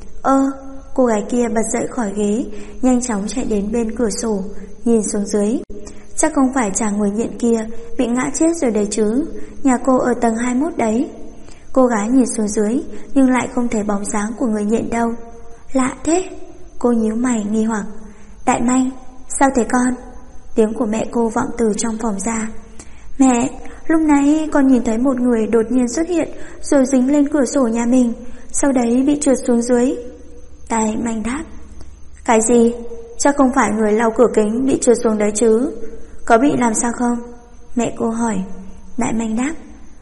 Cô gái kia bật dậy khỏi ghế, nhanh chóng chạy đến bên cửa sổ, nhìn xuống dưới. Chắc không phải chàng người nhện kia bị ngã chết rồi đấy chứ. Nhà cô ở tầng 21 đấy. Cô gái nhìn xuống dưới nhưng lại không thấy bóng dáng của người nhện đâu. Lạ thế. Cô nhíu mày nghi hoặc. Đại Manh, sao thế con? Tiếng của mẹ cô vọng từ trong phòng ra. Mẹ, lúc nãy con nhìn thấy một người đột nhiên xuất hiện rồi dính lên cửa sổ nhà mình, sau đấy bị trượt xuống dưới. Đại Manh đáp. Cái gì? Chắc không phải người lau cửa kính bị trượt xuống đấy chứ? Có bị làm sao không? Mẹ cô hỏi. Đại Manh đáp.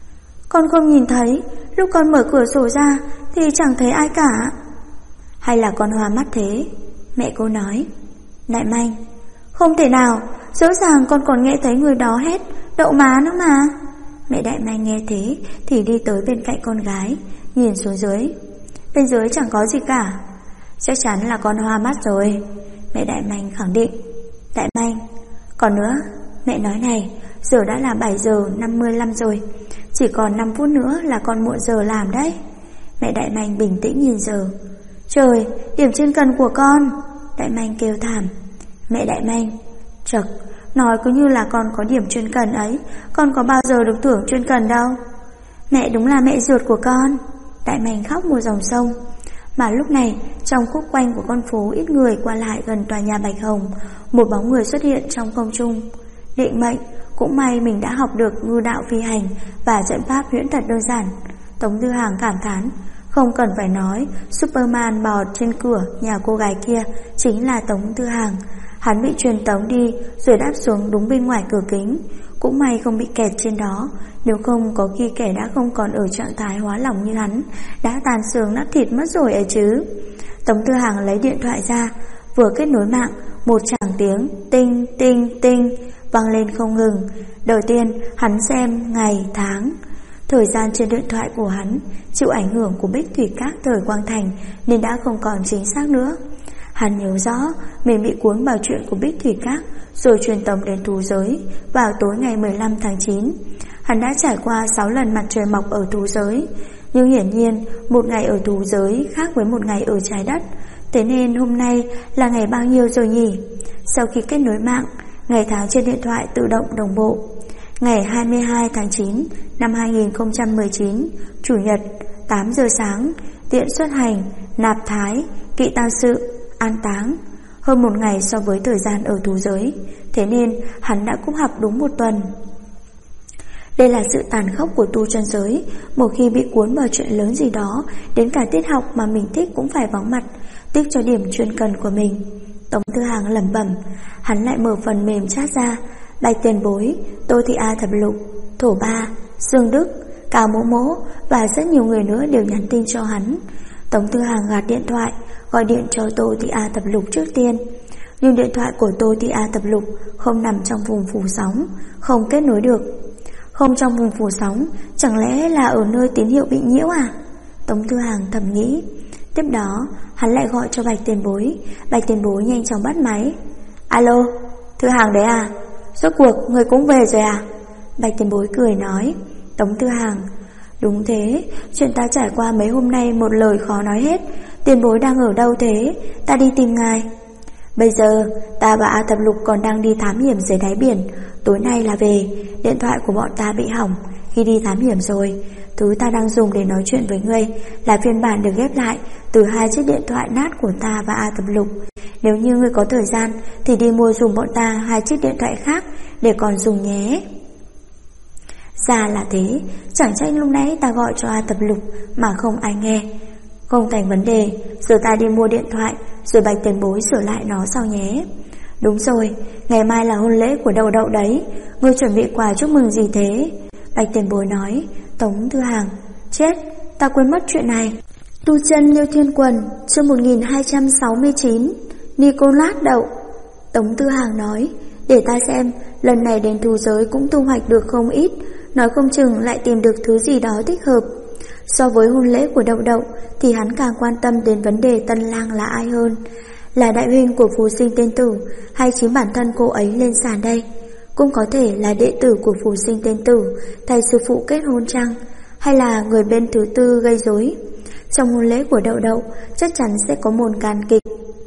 Con không nhìn thấy, lúc con mở cửa sổ ra thì chẳng thấy ai cả. Hay là con hoa mắt thế? Mẹ cô nói. Đại Manh. Không thể nào, rõ ràng con còn nghe thấy người đó hét đậu má nữa mà. Mẹ Đại Manh nghe thế thì đi tới bên cạnh con gái, nhìn xuống dưới. Bên dưới chẳng có gì cả. Chắc chắn là con hoa mắt rồi, mẹ Đại Manh khẳng định. Đại Manh. Còn nữa, mẹ nói này, giờ đã là 7 giờ 55 rồi, chỉ còn 5 phút nữa là con muộn giờ làm đấy. Mẹ Đại Manh bình tĩnh nhìn giờ. Trời, điểm chuyên cần của con. Đại Manh kêu thảm. Mẹ Đại Manh. Chật, nói cứ như là con có điểm chuyên cần ấy, con có bao giờ được thưởng chuyên cần đâu. Mẹ đúng là mẹ ruột của con. Đại Manh khóc một dòng sông. Mà lúc này, trong khúc quanh của con phố ít người qua lại gần tòa nhà Bạch Hồng, một bóng người xuất hiện trong không trung. Định mệnh, cũng may mình đã học được ngư đạo phi hành và trận pháp huyễn thật đơn giản. Tống Tư Hàng cảm thán. Không cần phải nói, Superman bò trên cửa nhà cô gái kia chính là Tống Tư Hàng. Hắn bị truyền tống đi rồi đáp xuống đúng bên ngoài cửa kính. Cũng may không bị kẹt trên đó, nếu không có khi kẻ đã không còn ở trạng thái hóa lỏng như hắn, đã tàn xương nát thịt mất rồi ấy chứ. Tống Tư Hàng lấy điện thoại ra, vừa kết nối mạng, một tràng tiếng tinh tinh tinh vang lên không ngừng. Đầu tiên hắn xem ngày tháng. Thời gian trên điện thoại của hắn chịu ảnh hưởng của Bích Thủy Các thời Quang Thành nên đã không còn chính xác nữa. Hắn nhớ rõ mình bị cuốn vào chuyện của Bích Thủy Các rồi truyền tống đến thú giới vào tối ngày 15 tháng 9. Hắn đã trải qua 6 lần mặt trời mọc ở thú giới, nhưng hiển nhiên một ngày ở thú giới khác với một ngày ở trái đất. Thế nên hôm nay là ngày bao nhiêu rồi nhỉ? Sau khi kết nối mạng, ngày tháng trên điện thoại tự động đồng bộ. Ngày 22 tháng 9 năm 2019, Chủ nhật, 8 giờ sáng, tiện xuất hành, nạp thái, kỵ tang sự, an táng. Hơn một ngày so với thời gian ở thú giới, thế nên hắn đã cúp học đúng một tuần. Đây là sự tàn khốc của tu chân giới. Một khi bị cuốn vào chuyện lớn gì đó, đến cả tiết học mà mình thích cũng phải vắng mặt, tiếc cho điểm chuyên cần của mình. Tống Thư Hàng lẩm bẩm. Hắn lại mở phần mềm chat ra. Bạch Tiền Bối, Tô Thị A Thập Lục, Thổ Ba, Dương Đức, Cao Mỗ Mỗ và rất nhiều người nữa đều nhắn tin cho hắn. Tống Thư Hàng gạt điện thoại, gọi điện cho Tô Thị A Thập Lục trước tiên. Nhưng điện thoại của Tô Thị A Thập Lục không nằm trong vùng phủ sóng, không kết nối được. Không trong vùng phủ sóng, chẳng lẽ là ở nơi tín hiệu bị nhiễu à? Tống Thư Hàng thầm nghĩ. Tiếp đó, hắn lại gọi cho Bạch Tiền Bối. Bạch Tiền Bối nhanh chóng bắt máy. Alo, Thư Hàng đấy à? Rốt cuộc người cũng về rồi à? Bạch Tiền Bối cười nói. Tống Thư Hàng: Đúng thế, chuyện ta trải qua mấy hôm nay một lời khó nói hết. Tiền Bối đang ở đâu thế? Ta đi tìm ngài. Bây giờ ta và A Thập Lục còn đang đi thám hiểm dưới đáy biển. Tối nay là về. Điện thoại của bọn ta bị hỏng khi đi thám hiểm rồi. Thứ ta đang dùng để nói chuyện với ngươi là phiên bản được ghép lại từ 2 chiếc điện thoại nát của ta và A Thập Lục. Nếu như ngươi có thời gian thì đi mua dùng bọn ta 2 chiếc điện thoại khác để còn dùng nhé. Ra là thế, chẳng trách lúc nãy ta gọi cho A Thập Lục mà không ai nghe. Không thành vấn đề, giờ ta đi mua điện thoại rồi Bạch Tiền Bối sửa lại nó sau nhé. Đúng rồi, ngày mai là hôn lễ của Đậu Đậu đấy. Ngươi chuẩn bị quà chúc mừng gì thế? Bạch Tiền Bối nói. Tống Thư Hàng: Chết, ta quên mất chuyện này. Tu chân Liêu Thiên Quần, chương 1269, Nicolas Đậu. Tống Thư Hàng nói. Để ta xem, lần này đến thú giới cũng thu hoạch được không ít, nói không chừng lại tìm được thứ gì đó thích hợp. So với hôn lễ của Đậu Đậu thì hắn càng quan tâm đến vấn đề tân lang là ai hơn. Là đại huynh của Phù Sinh Tên Tử, hay chính bản thân cô ấy lên sàn đây? Cũng có thể là đệ tử của Phù Sinh Tên Tử thay sư phụ kết hôn chăng? Hay là người bên thứ tư gây rối? Trong hôn lễ của Đậu Đậu chắc chắn sẽ có một càn kịch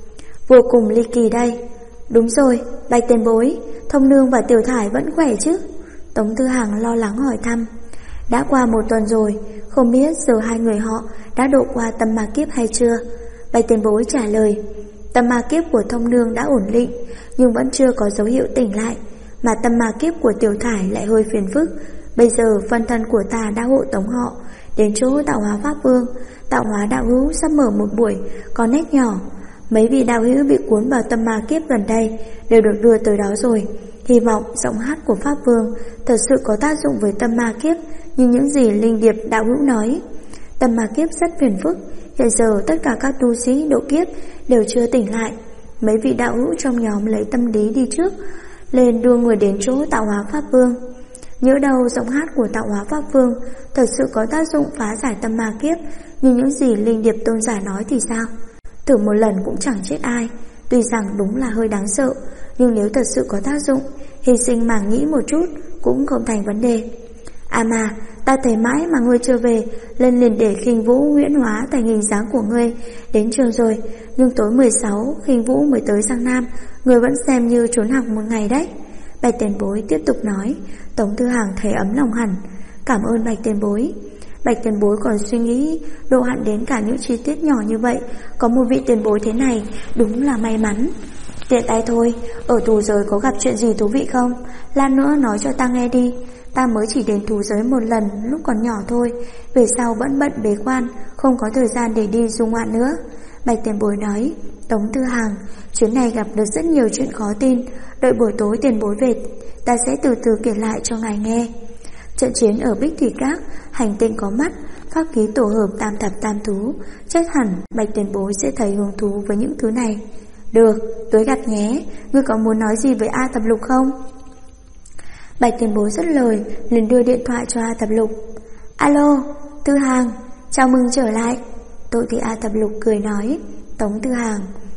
vô cùng ly kỳ đây. Đúng rồi, Bạch Tiền Bối, Thông Nương và Tiểu Thải vẫn khỏe chứ? Tống Thư Hàng lo lắng hỏi thăm. Đã qua một tuần rồi, không biết giờ hai người họ đã độ qua tâm ma kiếp hay chưa? Bạch Tiền Bối trả lời. Tâm ma kiếp của Thông Nương đã ổn định, nhưng vẫn chưa có dấu hiệu tỉnh lại, mà tâm ma kiếp của Tiểu Thải lại hơi phiền phức. Bây giờ phân thân của ta đã hộ tống họ đến chỗ tạo hóa Pháp Vương. Tạo hóa đạo hữu sắp mở một buổi có nét nhỏ. Mấy vị đạo hữu bị cuốn vào tâm ma kiếp gần đây đều được đưa tới đó rồi. Hy vọng giọng hát của Pháp Vương thật sự có tác dụng với tâm ma kiếp như những gì Linh Điệp đạo hữu nói. Tâm ma kiếp rất phiền phức. Hiện giờ tất cả các tu sĩ độ kiếp đều chưa tỉnh lại. Mấy vị đạo hữu trong nhóm lấy tâm lý đi trước, lên đưa người đến chỗ tạo hóa Pháp Vương. Nhớ đâu giọng hát của tạo hóa Pháp Vương thật sự có tác dụng phá giải tâm ma kiếp như những gì Linh Điệp tôn giả nói thì sao? Thử một lần cũng chẳng chết ai. Tuy rằng đúng là hơi đáng sợ, nhưng nếu thật sự có tác dụng, hy sinh màng nhĩ một chút cũng không thành vấn đề. À mà, ta thấy mãi mà ngươi chưa về, lên liền để Khinh Vũ huyễn hóa thành hình dáng của ngươi đến trường rồi, nhưng tối 16 Khinh Vũ mới tới Giang Nam, ngươi vẫn xem như trốn học một ngày đấy. Bạch Tiền Bối tiếp tục nói. Tống Thư Hàng thấy ấm lòng hẳn. Cảm ơn Bạch Tiền Bối. Bạch Tiền Bối còn suy nghĩ độ hạn đến cả những chi tiết nhỏ như vậy. Có một vị tiền bối thế này đúng là may mắn. Tiện tay thôi, ở thú giới có gặp chuyện gì thú vị không? Lát nữa nói cho ta nghe đi. Ta mới chỉ đến thú giới một lần lúc còn nhỏ thôi, về sau vẫn bận bế quan, không có thời gian để đi du ngoạn nữa. Bạch Tiền Bối nói. Tống Thư Hàng: Chuyến này gặp được rất nhiều chuyện khó tin. Đợi buổi tối tiền bối về, ta sẽ từ từ kể lại cho ngài nghe. Trận chiến ở Bích Thủy Các, hành tinh có mắt, pháp khí tổ hợp tam thập tam thú, chắc hẳn Bạch Tiền Bối sẽ thấy hứng thú với những thứ này. Được, tối gặp nhé. Ngươi có muốn nói gì với A Thập Lục không? Bạch Tiền Bối dứt lời, liền đưa điện thoại cho A Thập Lục. Alo, Thư Hàng, chào mừng trở lại. Tội thì A Thập Lục cười nói. Tống Thư Hàng: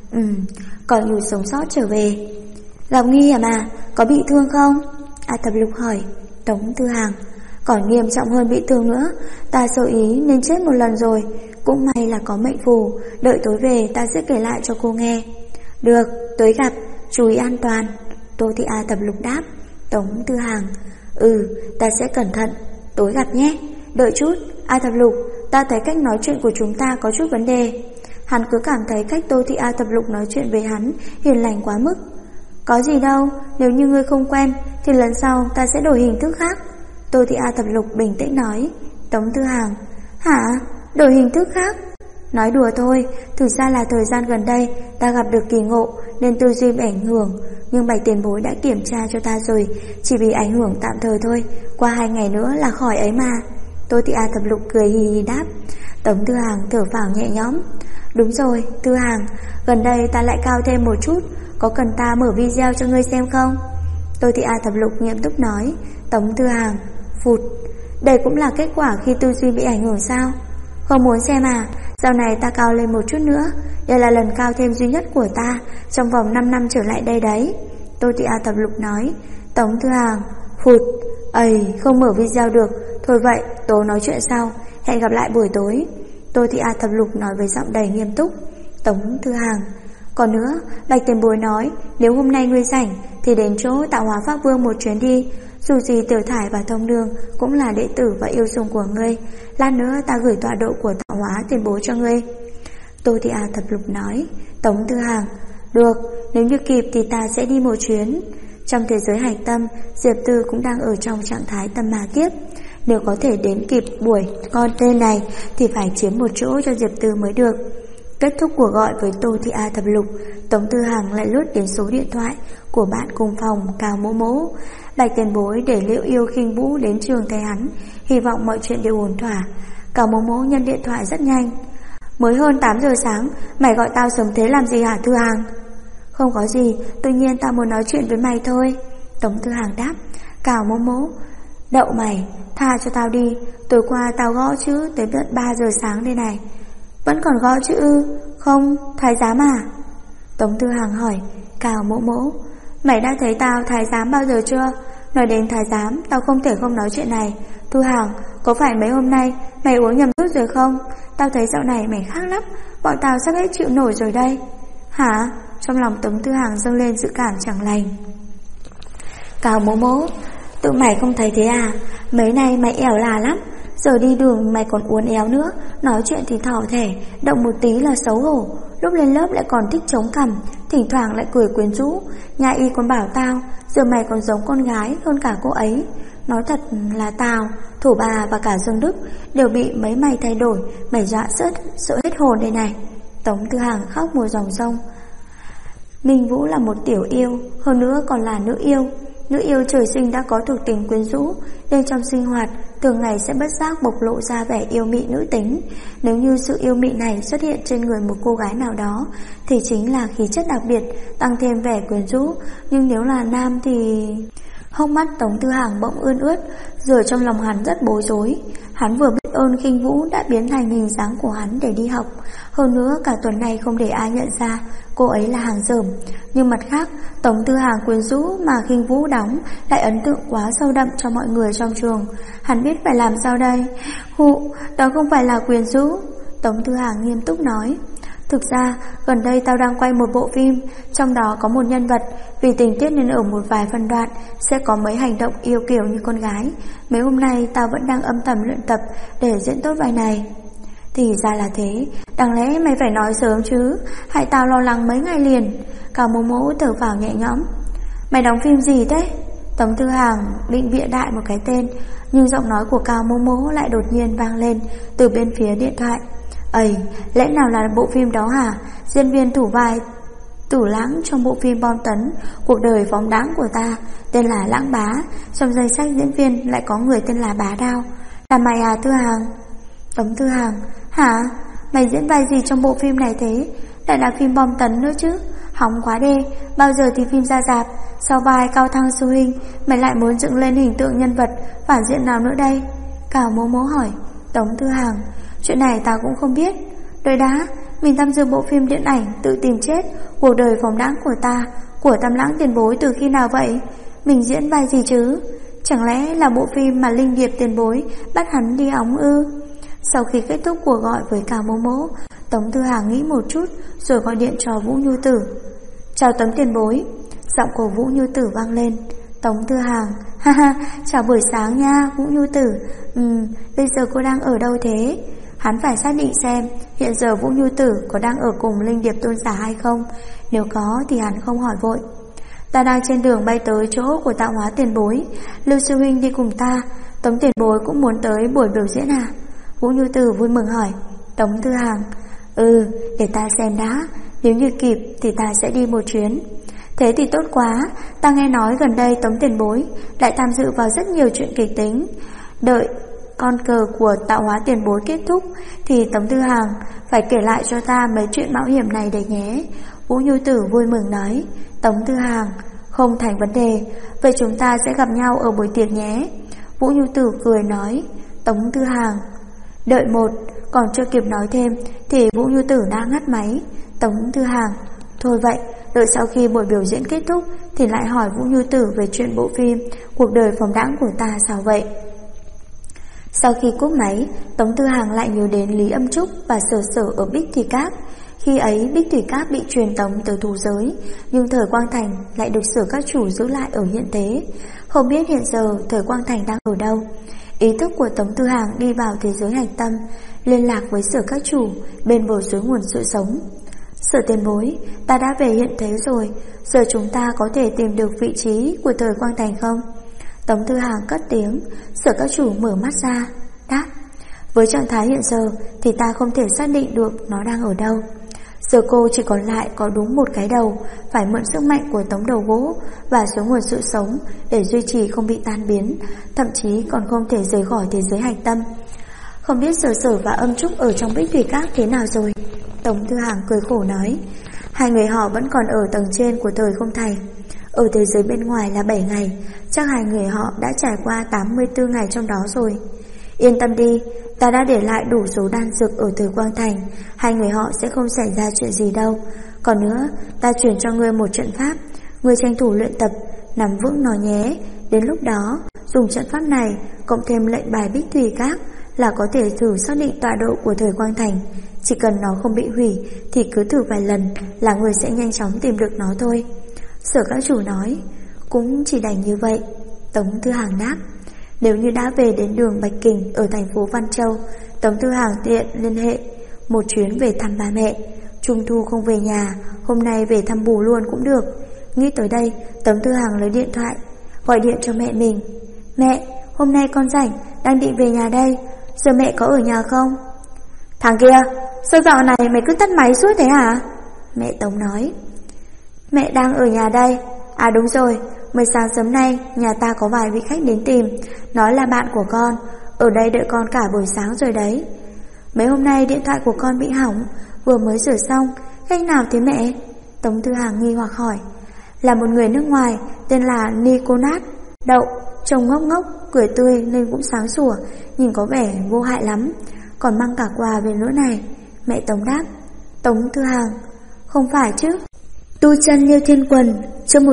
Còn nhủ sống sót trở về. Gặp nguy hiểm à? Có bị thương không? A Thập Lục hỏi. Tống Thư Hàng: còn nghiêm trọng hơn bị thương nữa. Ta sơ ý nên chết một lần rồi, cũng may là có mệnh phù, đợi tối về ta sẽ kể lại cho cô nghe. Được, tối gặp, chú ý an toàn. Tô Thị A Thập Lục đáp. Tống Tư Hàng: ta sẽ cẩn thận, tối gặp nhé. Đợi chút, A Thập Lục, ta thấy cách nói chuyện của chúng ta có chút vấn đề. Hắn cứ cảm thấy cách Tô Thị A Thập Lục nói chuyện với hắn hiền lành quá mức. Có gì đâu, nếu như ngươi không quen thì lần sau ta sẽ đổi hình thức khác. Tô Thị A Thập Lục bình tĩnh nói. Tống Tư Hàng: hả? Đổi hình thức khác? Nói đùa thôi, thực ra là thời gian gần đây ta gặp được kỳ ngộ nên tư duy bị ảnh hưởng, nhưng Bạch tiền bối đã kiểm tra cho ta rồi, chỉ bị ảnh hưởng tạm thời thôi, qua 2 ngày nữa là khỏi ấy mà. Tô Thị A Thập Lục cười hì hì đáp. Tống Tư Hàng thở phào nhẹ nhõm. Đúng rồi, Tư Hàng, gần đây ta lại cao thêm một chút, có cần ta mở video cho ngươi xem không? Tô Thị A Thập Lục nghiêm túc nói. Tống Tư Hàng phụt, đây cũng là kết quả khi tư duy bị ảnh hưởng sao? Không muốn xem à? Dạo này ta cao lên một chút nữa, đây là lần cao thêm duy nhất của ta trong vòng 5 năm trở lại đây đấy. Tô Thị A Thập Lục nói. Tống Tư Hàng phụt, không mở video được, thôi vậy, tối nói chuyện sau, hẹn gặp lại buổi tối. Tô Thị A Thập Lục nói với giọng đầy nghiêm túc. Tống Tư Hàng: còn nữa, Bạch tiền bối nói nếu hôm nay ngươi rảnh thì đến chỗ Tạo Hóa Pháp Vương một chuyến đi. Dù gì Tiểu Thải và Thông Nương cũng là đệ tử và yêu sủng của ngươi, lát nữa ta gửi tọa độ của Tạo Hóa tiền bối cho ngươi. Tô Thị A Thập Lục nói. Tống Tư Hàng: được, nếu như kịp thì ta sẽ đi một chuyến. Trong thế giới hạch tâm, Diệp Tư cũng đang ở trong trạng thái tâm ma kiếp. Nếu có thể đến kịp buổi con tên này thì phải chiếm một chỗ cho Diệp Tư mới được. Kết thúc cuộc gọi với Tô Thị A Thập Lục, Tống Tư Hàng lại lướt đến số điện thoại của bạn cùng phòng Cao Mỗ Mỗ. Bạch tiền bối để Liễu Yêu Khinh Vũ đến trường thấy hắn, hy vọng mọi chuyện đều ổn thỏa. Cao Mỗ Mỗ nhận điện thoại rất nhanh. Mới hơn 8 giờ sáng, mày gọi tao sớm thế làm gì hả Tư Hàng? Không có gì, tự nhiên tao muốn nói chuyện với mày thôi. Tống Tư Hàng đáp. Cao Mỗ Mỗ: đậu mày, tha cho tao đi, tối qua tao gõ chữ tới tận 3 giờ sáng đây này. Vẫn còn gõ chữ ư? Không, thái giám à? Tống Tư Hàng hỏi. Cao Mỗ Mỗ: mày đã thấy tao thái giám bao giờ chưa? Nói đến thái giám, tao không thể không nói chuyện này. Tư Hàng, có phải mấy hôm nay mày uống nhầm thuốc rồi không? Tao thấy dạo này mày khác lắm, bọn tao sắp hết chịu nổi rồi đây. Hả? Trong lòng Tống Tư Hàng dâng lên dự cảm chẳng lành. Cao Mỗ Mỗ: tự mày không thấy thế à? Mấy nay mày ẻo là lắm, giờ đi đường mày còn uốn éo nữa, nói chuyện thì thỏ thẻ, động một tí là xấu hổ, lúc lên lớp lại còn thích chống cằm, thỉnh thoảng lại cười quyến rũ. Nhà y còn bảo tao giờ mày còn giống con gái hơn cả cô ấy. Nói thật là tao, Thổ Bà và cả Dương Đức đều bị mấy mày thay đổi, mày dọa sợ hết hồn đây này. Tống Tư Hàng khóc một dòng sông. Minh Vũ là một tiểu yêu, hơn nữa còn là nữ yêu. Nữ yêu trời sinh đã có thuộc tính quyến rũ, nên trong sinh hoạt thường ngày sẽ bất giác bộc lộ ra vẻ yêu mị nữ tính. Nếu như sự yêu mị này xuất hiện trên người một cô gái nào đó thì chính là khí chất đặc biệt, tăng thêm vẻ quyến rũ. Nhưng nếu là nam thì... Hốc mắt Tống Tư Hàng bỗng ươn ướt, giờ trong lòng hắn rất bối rối. Hắn vừa biết ơn Khinh Vũ đã biến thành hình dáng của hắn để đi học, hơn nữa cả tuần này không để ai nhận ra cô ấy là hàng dởm. Nhưng mặt khác, Tống Tư Hàng quyến rũ mà Khinh Vũ đóng lại ấn tượng quá sâu đậm cho mọi người trong trường. Hắn biết phải làm sao đây? Đó không phải là quyến rũ. Tống Tư Hàng nghiêm túc nói. Thực ra, gần đây tao đang quay một bộ phim, trong đó có một nhân vật, vì tình tiết nên ở một vài phân đoạn sẽ có mấy hành động yêu kiều như con gái. Mấy hôm nay tao vẫn đang âm thầm luyện tập để diễn tốt vai này. Thì ra là thế, đáng lẽ mày phải nói sớm chứ, hại tao lo lắng mấy ngày liền. Cao Mỗ Mỗ thở phào nhẹ nhõm. Mày đóng phim gì thế? Tống Tư Hàng định bịa đại một cái tên, nhưng giọng nói của Cao Mỗ Mỗ lại đột nhiên vang lên từ bên phía điện thoại. Lẽ nào là bộ phim đó hả? Diễn viên thủ vai Tử Lãng trong bộ phim bom tấn Cuộc đời phóng đãng của ta tên là Lãng Bá, trong danh sách diễn viên lại có người tên là Bá Đao. Là mày à Tư Hàng? Tống Tư Hàng: hả? Mày diễn vai gì trong bộ phim này thế? Lại là phim bom tấn nữa chứ? Hỏng quá đê, bao giờ thì phim ra rạp, sau vai Cao Thăng Sư huynh mày lại muốn dựng lên hình tượng nhân vật phản diện nào nữa đây? Cao Mỗ Mỗ hỏi. Tống Tư Hàng: chuyện này tao cũng không biết. Đợi đã, mình tham dự bộ phim điện ảnh Tự Tìm Chết Cuộc Đời Phóng Đãng của ta của Tam Lãng tiền bối từ khi nào vậy? Mình diễn vai gì chứ? Chẳng lẽ là bộ phim mà Linh Điệp tiền bối bắt hắn đi óng ư? Sau khi kết thúc cuộc gọi với Cao Mỗ Mỗ, Tống Tư Hàng nghĩ một chút rồi gọi điện cho Vũ Nhu Tử. Chào Tống tiền bối. Giọng của Vũ Nhu Tử vang lên. Tống Tư Hàng: ha, chào buổi sáng nha Vũ Nhu Tử. Bây giờ cô đang ở đâu thế? Hắn phải xác định xem hiện giờ Vũ Nhu Tử có đang ở cùng Linh Điệp tôn giả hay không. Nếu có thì hắn không hỏi vội. Ta đang trên đường bay tới chỗ của Tạo Hóa tiền bối. Lưu sư huynh đi cùng ta. Tống tiền bối cũng muốn tới buổi biểu diễn à? Vũ Nhu Tử vui mừng hỏi. Tống Tư Hàng: để ta xem đã. Nếu như kịp thì ta sẽ đi một chuyến. Thế thì tốt quá. Ta nghe nói gần đây Tống tiền bối lại tham dự vào rất nhiều chuyện kịch tính. Đợi con cờ của Tạo Hóa tiền bối kết thúc thì Tống Tư Hàng phải kể lại cho ta mấy chuyện mạo hiểm này đấy nhé. Vũ Nhu Tử vui mừng nói. Tống Tư Hàng: không thành vấn đề. Vậy chúng ta sẽ gặp nhau ở buổi tiệc nhé. Vũ Nhu Tử cười nói. Tống Tư Hàng: đợi một. Còn chưa kịp nói thêm thì Vũ Nhu Tử đã ngắt máy. Tống Tư Hàng: thôi vậy, đợi sau khi buổi biểu diễn kết thúc thì lại hỏi Vũ Nhu Tử về chuyện bộ phim Cuộc đời phóng đãng của ta sao vậy. Sau khi cúp máy, Tống Tư Hàng lại nhớ đến Lý Âm Trúc và Sở Sở ở Bích Thủy Các. Khi ấy Bích Thủy Các bị truyền tống từ thù giới, nhưng Thời Quang Thành lại được Sở Các Chủ giữ lại ở hiện thế. Không biết hiện giờ Thời Quang Thành đang ở đâu. Ý thức của Tống Tư Hàng đi vào thế giới hạch tâm, liên lạc với Sở Các Chủ bên bờ suối nguồn sự sống. Sở tiền bối, ta đã về hiện thế rồi. Giờ chúng ta có thể tìm được vị trí của Thời Quang Thành không? Tống Tư Hàng cất tiếng. Sở Các Chủ mở mắt ra đáp. Với trạng thái hiện giờ thì ta không thể xác định được nó đang ở đâu. Giờ cô chỉ còn lại có đúng một cái đầu, phải mượn sức mạnh của tống đầu gỗ và suối nguồn sự sống để duy trì không bị tan biến, thậm chí còn không thể rời khỏi thế giới hạch tâm. Không biết Sở Sở và Âm Trúc ở trong Bích Thủy Các thế nào rồi? Tống Tư Hàng cười khổ nói. Hai người họ vẫn còn ở tầng trên của Thời Không Thành. Ở thế giới bên ngoài là 7 ngày, chắc hai người họ đã trải qua 84 ngày trong đó rồi. Yên tâm đi, ta đã để lại đủ số đan dược ở Thời Quang Thành, hai người họ sẽ không xảy ra chuyện gì đâu. Còn nữa, ta chuyển cho ngươi một trận pháp, ngươi tranh thủ luyện tập, nắm vững nó nhé. Đến lúc đó, dùng trận pháp này cộng thêm lệnh bài Bích Thủy Các là có thể thử xác định tọa độ của Thời Quang Thành. Chỉ cần nó không bị hủy thì cứ thử vài lần là ngươi sẽ nhanh chóng tìm được nó thôi. Sở Các Chủ nói. Cũng chỉ đành như vậy. Tống Tư Hàng đáp. Nếu như đã về đến đường Bạch Kình ở thành phố Văn Châu, Tống Tư Hàng tiện liên hệ một chuyến về thăm ba mẹ. Trung thu không về nhà, hôm nay về thăm bù luôn cũng được. Nghĩ tới đây, Tống Tư Hàng lấy điện thoại gọi điện cho mẹ mình. Mẹ, hôm nay con rảnh, đang định về nhà đây. Giờ mẹ có ở nhà không? Thằng kia, sao dạo này mày cứ tắt máy suốt thế hả? Mẹ Tống nói. Mẹ đang ở nhà đây. À đúng rồi, mới sáng sớm nay nhà ta có vài vị khách đến tìm, nói là bạn của con, ở đây đợi con cả buổi sáng rồi đấy. Mấy hôm nay điện thoại của con bị hỏng, vừa mới sửa xong. Khách nào thế mẹ? Tống Tư Hàng nghi hoặc hỏi. Là một người nước ngoài tên là Nicolas Đậu, trông ngốc ngốc, cười tươi nên cũng sáng sủa, nhìn có vẻ vô hại lắm, còn mang cả quà về nữa này. Mẹ Tống đáp. Tống Tư Hàng. Không phải chứ? Tu chân Liêu Thiên Quần, chương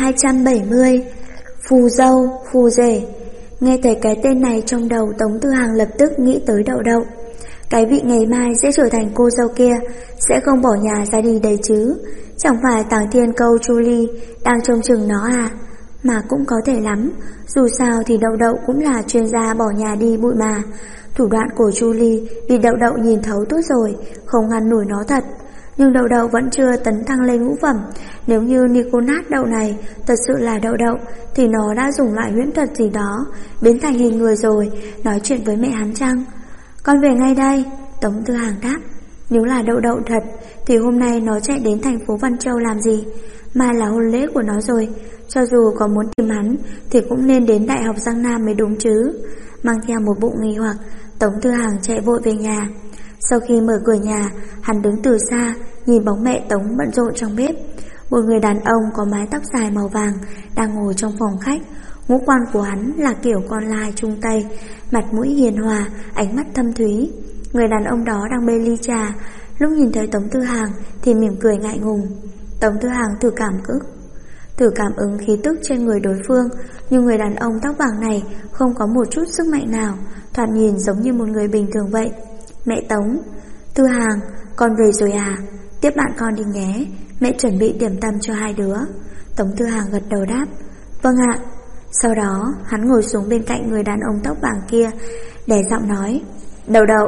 1270. Phù dâu, phù rể. Nghe thấy cái tên này trong đầu Tống Tư Hàng lập tức nghĩ tới Đậu Đậu. Cái vị ngày mai sẽ trở thành cô dâu kia sẽ không bỏ nhà ra đi đấy chứ. Chẳng phải Tàng Thiên Câu Julie đang trông chừng nó à? Mà cũng có thể lắm, dù sao thì Đậu Đậu cũng là chuyên gia bỏ nhà đi bụi mà. Thủ đoạn của Julie bị Đậu Đậu nhìn thấu tốt rồi, không ngăn nổi nó thật. Nhưng Đậu Đậu vẫn chưa tấn thăng lên ngũ phẩm. Nếu như Nicolas Đậu này thật sự là Đậu Đậu thì nó đã dùng lại huyễn thuật gì đó, biến thành hình người rồi, nói chuyện với mẹ hắn chăng? Con về ngay đây, Tống Tư Hàng đáp. Nếu là Đậu Đậu thật thì hôm nay nó chạy đến thành phố Văn Châu làm gì? Mai là hôn lễ của nó rồi, cho dù có muốn tìm hắn thì cũng nên đến Đại học Giang Nam mới đúng chứ. Mang theo một bụng nghi hoặc, Tống Tư Hàng chạy vội về nhà. Sau khi mở cửa nhà, hắn đứng từ xa, nhìn bóng mẹ Tống bận rộn trong bếp. Một người đàn ông có mái tóc dài màu vàng đang ngồi trong phòng khách. Ngũ quan của hắn là kiểu con lai Trung Tây, mặt mũi hiền hòa, ánh mắt thâm thúy. Người đàn ông đó đang bê ly trà, lúc nhìn thấy Tống Tư Hàng thì mỉm cười ngại ngùng. Tống Tư Hàng thử cảm ức. thử cảm ứng khí tức trên người đối phương, nhưng người đàn ông tóc vàng này không có một chút sức mạnh nào, thoạt nhìn giống như một người bình thường vậy. Mẹ Tống: Thư Hàng, con về rồi à? Tiếp bạn con đi nhé, mẹ chuẩn bị điểm tâm cho hai đứa. Tống Thư Hàng gật đầu đáp: Vâng ạ. Sau đó hắn ngồi xuống bên cạnh người đàn ông tóc vàng kia, đè giọng nói: Đậu Đậu.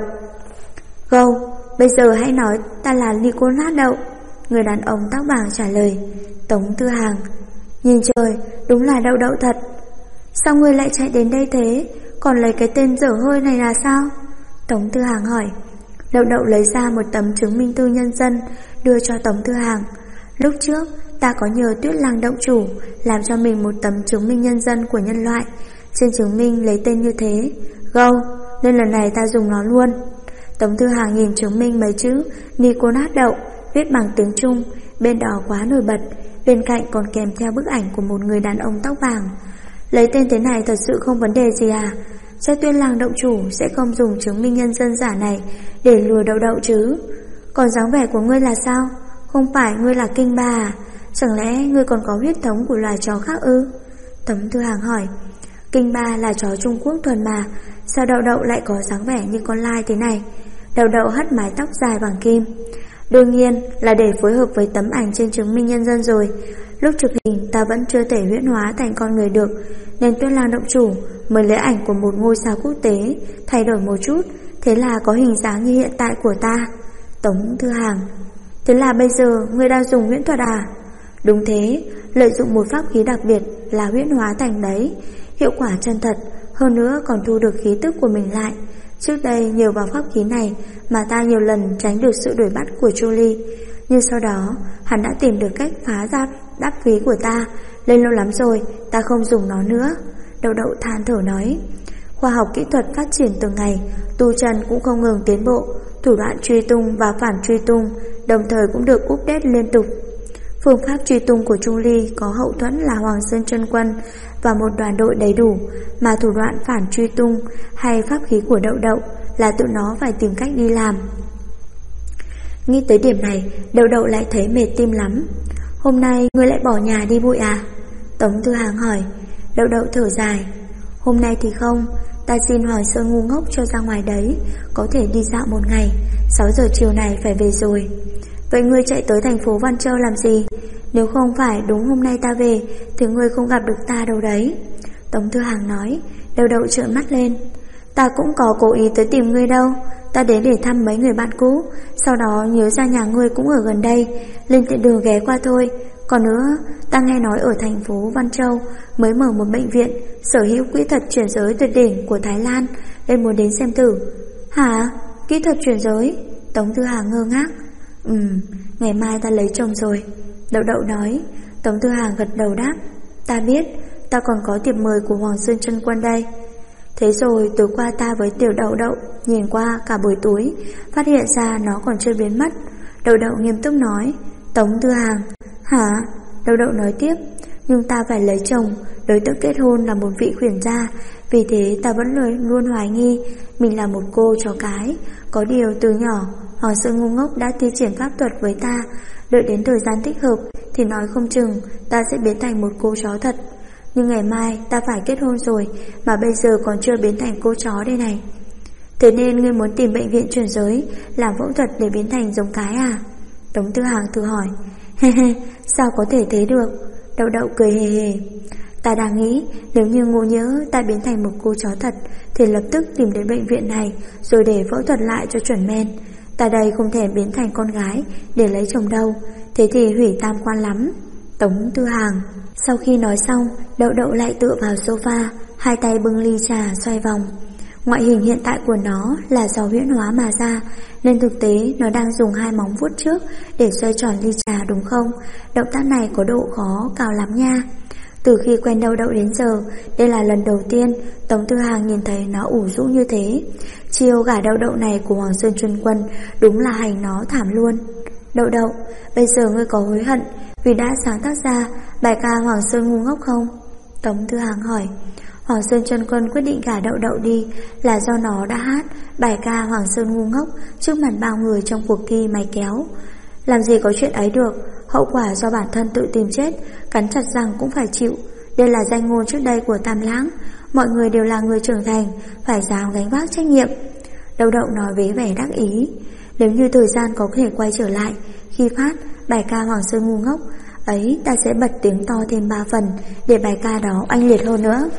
Gâu, bây giờ hãy nói ta là Nicolas Đậu. Người đàn ông tóc vàng trả lời. Tống Thư Hàng: Nhìn trời, đúng là Đậu Đậu thật. Sao ngươi lại chạy đến đây thế? Còn lấy cái tên dở hơi này là sao? Tống Thư Hàng hỏi. Đậu Đậu lấy ra một tấm chứng minh thư nhân dân đưa cho Tống Thư Hàng. Lúc trước ta có nhờ Tuyết Lang động chủ làm cho mình một tấm chứng minh nhân dân của nhân loại, trên chứng minh lấy tên như thế, Gâu, nên lần này ta dùng nó luôn. Tống Thư Hàng nhìn chứng minh mấy chữ Nicolas Đậu viết bằng tiếng Trung, bên đó quá nổi bật, bên cạnh còn kèm theo bức ảnh của một người đàn ông tóc vàng. Lấy tên thế này thật sự không vấn đề gì à? Chắc Tuyết Lang động chủ sẽ không dùng chứng minh nhân dân giả này để lừa Đậu Đậu chứ. Còn dáng vẻ của ngươi là sao? Không phải ngươi là kinh ba à? Chẳng lẽ ngươi còn có huyết thống của loài chó khác ư? Tống Thư Hàng hỏi. Kinh ba là chó Trung Quốc thuần mà, sao Đậu Đậu lại có dáng vẻ như con lai thế này? Đậu Đậu hất mái tóc dài bằng kim. Đương nhiên là để phối hợp với tấm ảnh trên chứng minh nhân dân rồi. Lúc chụp hình ta vẫn chưa thể huyễn hóa thành con người được, nên Tuyết Lang động chủ mới lấy ảnh của một ngôi sao quốc tế, thay đổi một chút, thế là có hình dáng như hiện tại của ta. Tống Thư Hàng: Thế là bây giờ ngươi đang dùng huyễn thuật à? Đúng thế, lợi dụng một pháp khí đặc biệt là huyễn hóa thành đấy, hiệu quả chân thật, hơn nữa còn thu được khí tức của mình lại. Trước đây nhờ vào pháp khí này mà ta nhiều lần tránh được sự đuổi bắt của Julie, nhưng sau đó hắn đã tìm được cách phá ra đáp khí của ta, lên lâu lắm rồi ta không dùng nó nữa. Đậu Đậu than thở nói. Khoa học kỹ thuật phát triển từng ngày, tu chân cũng không ngừng tiến bộ, thủ đoạn truy tung và phản truy tung đồng thời cũng được update liên tục. Phương pháp truy tung của Julie có hậu thuẫn là Hoàng Sơn Chân Quân và một đoàn đội đầy đủ, mà thủ đoạn phản truy tung hay pháp khí của Đậu Đậu là tự nó phải tìm cách đi làm. Nghĩ tới điểm này, Đậu Đậu lại thấy mệt tim lắm. Hôm nay ngươi lại bỏ nhà đi bụi à? Tống Thư Hàng hỏi. Đậu Đậu thở dài. Hôm nay thì không, ta xin Hoàng Sơn ngu ngốc cho ra ngoài đấy, có thể đi dạo một ngày, 6 giờ chiều này phải về rồi. Vậy ngươi chạy tới thành phố Văn Châu làm gì? Nếu không phải đúng hôm nay ta về thì ngươi không gặp được ta đâu đấy. Tống Thư Hàng nói. Đậu Đậu trợn mắt lên. Ta cũng có cố ý tới tìm ngươi đâu, ta đến để thăm mấy người bạn cũ, sau đó nhớ ra nhà ngươi cũng ở gần đây, lên tiện đường ghé qua thôi. Còn nữa, ta nghe nói ở thành phố Văn Châu mới mở một bệnh viện sở hữu kỹ thuật chuyển giới tuyệt đỉnh của Thái Lan, nên muốn đến xem thử. Hả? Kỹ thuật chuyển giới? Tống Thư Hàng ngơ ngác. Ngày mai ta lấy chồng rồi, Đậu Đậu nói. Tống Thư Hàng gật đầu đáp. Ta biết, ta còn có thiệp mời của Hoàng Sơn Chân Quân đây. Thế rồi tối qua ta với tiểu Đậu Đậu nhìn qua cả buổi tối, phát hiện ra nó còn chưa biến mất. Đậu Đậu nghiêm túc nói. Tống Thư Hàng: Hả? Đậu Đậu nói tiếp. Nhưng ta phải lấy chồng, đối tượng kết hôn là một vị khuyển gia, vì thế ta vẫn luôn hoài nghi mình là một cô chó cái. Có điều từ nhỏ Hoàng Sơn ngu ngốc đã thi triển pháp thuật với ta, đợi đến thời gian thích hợp thì nói không chừng ta sẽ biến thành một cô chó thật. Nhưng ngày mai ta phải kết hôn rồi, mà bây giờ còn chưa biến thành cô chó đây này. Thế nên ngươi muốn tìm bệnh viện chuyển giới làm phẫu thuật để biến thành giống cái à? Tống Thư Hàng thử hỏi. Sao có thể thế được? Đậu Đậu cười hề hề. Ta đang nghĩ nếu như ngộ nhỡ ta biến thành một cô chó thật thì lập tức tìm đến bệnh viện này rồi để phẫu thuật lại cho chuẩn men. Ta đây không thể biến thành con gái để lấy chồng đâu, thế thì hủy tam quan lắm. Tống Thư Hàng. Sau khi nói xong, Đậu Đậu lại tựa vào sofa, hai tay bưng ly trà xoay vòng. Ngoại hình hiện tại của nó là do huyễn hóa mà ra, nên thực tế nó đang dùng hai móng vuốt trước để xoay tròn ly trà đúng không? Động tác này có độ khó cao lắm nha. Từ khi quen Đậu Đậu đến giờ, đây là lần đầu tiên Tống Thư Hàng nhìn thấy nó ủ rũ như thế. Chiêu gả Đậu Đậu này của Hoàng Sơn Chân Quân đúng là hành nó thảm luôn. Đậu Đậu, bây giờ ngươi có hối hận vì đã sáng tác ra bài ca Hoàng Sơn ngu ngốc không? Tống Thư Hàng hỏi. Hoàng Sơn Chân Quân quyết định gả Đậu Đậu đi là do nó đã hát bài ca Hoàng Sơn ngu ngốc trước mặt bao người trong cuộc thi mày kéo. Làm gì có chuyện ấy được, hậu quả do bản thân tự tìm chết, cắn chặt răng cũng phải chịu. Đây là danh ngôn trước đây của Tam Lãng. Mọi người đều là người trưởng thành, phải dám gánh vác trách nhiệm. Đậu Đậu nói với vẻ đắc ý. Nếu như thời gian có thể quay trở lại, khi phát bài ca Hoàng Sơn ngu ngốc ấy, ta sẽ bật tiếng to thêm 3 phần, để bài ca đó oanh liệt hơn nữa.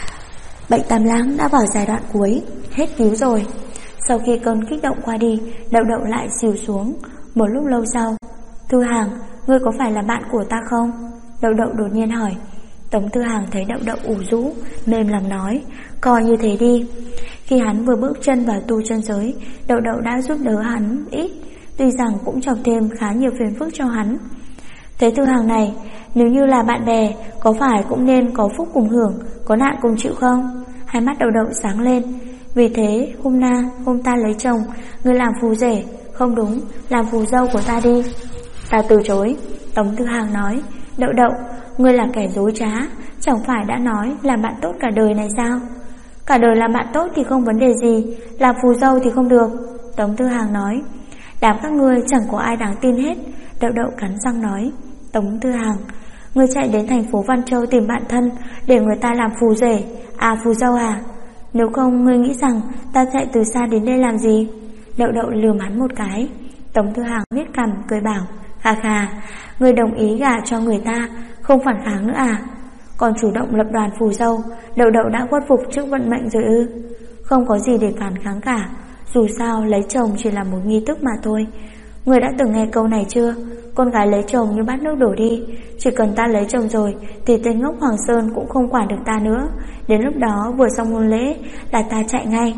Bệnh Tam Lãng đã vào giai đoạn cuối, hết cứu rồi. Sau khi cơn kích động qua đi, Đậu Đậu lại xìu xuống. Một lúc lâu sau, Thư Hàng, ngươi có phải là bạn của ta không? Đậu Đậu đột nhiên hỏi. Tống Thư Hàng thấy Đậu Đậu ủ rũ, mềm lòng nói, coi như thế đi. Khi hắn vừa bước chân vào tu chân giới, Đậu Đậu đã giúp đỡ hắn ít, tuy rằng cũng chọc thêm khá nhiều phiền phức cho hắn. Thế Thư Hàng này, nếu như là bạn bè, có phải cũng nên có phúc cùng hưởng, có nạn cùng chịu không? Hai mắt Đậu Đậu sáng lên. Vì thế hôm ta lấy chồng, ngươi làm phù rể. Không đúng, làm phù dâu của ta đi. Ta từ chối. Tống Thư Hàng nói. Đậu Đậu, ngươi là kẻ dối trá, chẳng phải đã nói làm bạn tốt cả đời này sao? Cả đời làm bạn tốt thì không vấn đề gì, làm phù dâu thì không được. Tống Thư Hàng nói. Đám các ngươi chẳng có ai đáng tin hết. Đậu Đậu cắn răng nói. Tống Thư Hàng, ngươi chạy đến thành phố Văn Châu tìm bạn thân để người ta làm phù rể, phù dâu à? Nếu không ngươi nghĩ rằng ta chạy từ xa đến đây làm gì? Đậu Đậu lườm hắn một cái. Tống Thư Hàng biết cằm cười bảo, khà khà, ngươi đồng ý gả cho người ta, không phản kháng nữa à? Còn chủ động lập đoàn phù dâu, Đậu Đậu đã khuất phục trước vận mệnh rồi ư? Không có gì để phản kháng cả, dù sao lấy chồng chỉ là một nghi thức mà thôi. Ngươi đã từng nghe câu này chưa? Con gái lấy chồng như bát nước đổ đi, chỉ cần ta lấy chồng rồi thì tên ngốc Hoàng Sơn cũng không quản được ta nữa. Đến lúc đó vừa xong hôn lễ là ta chạy ngay.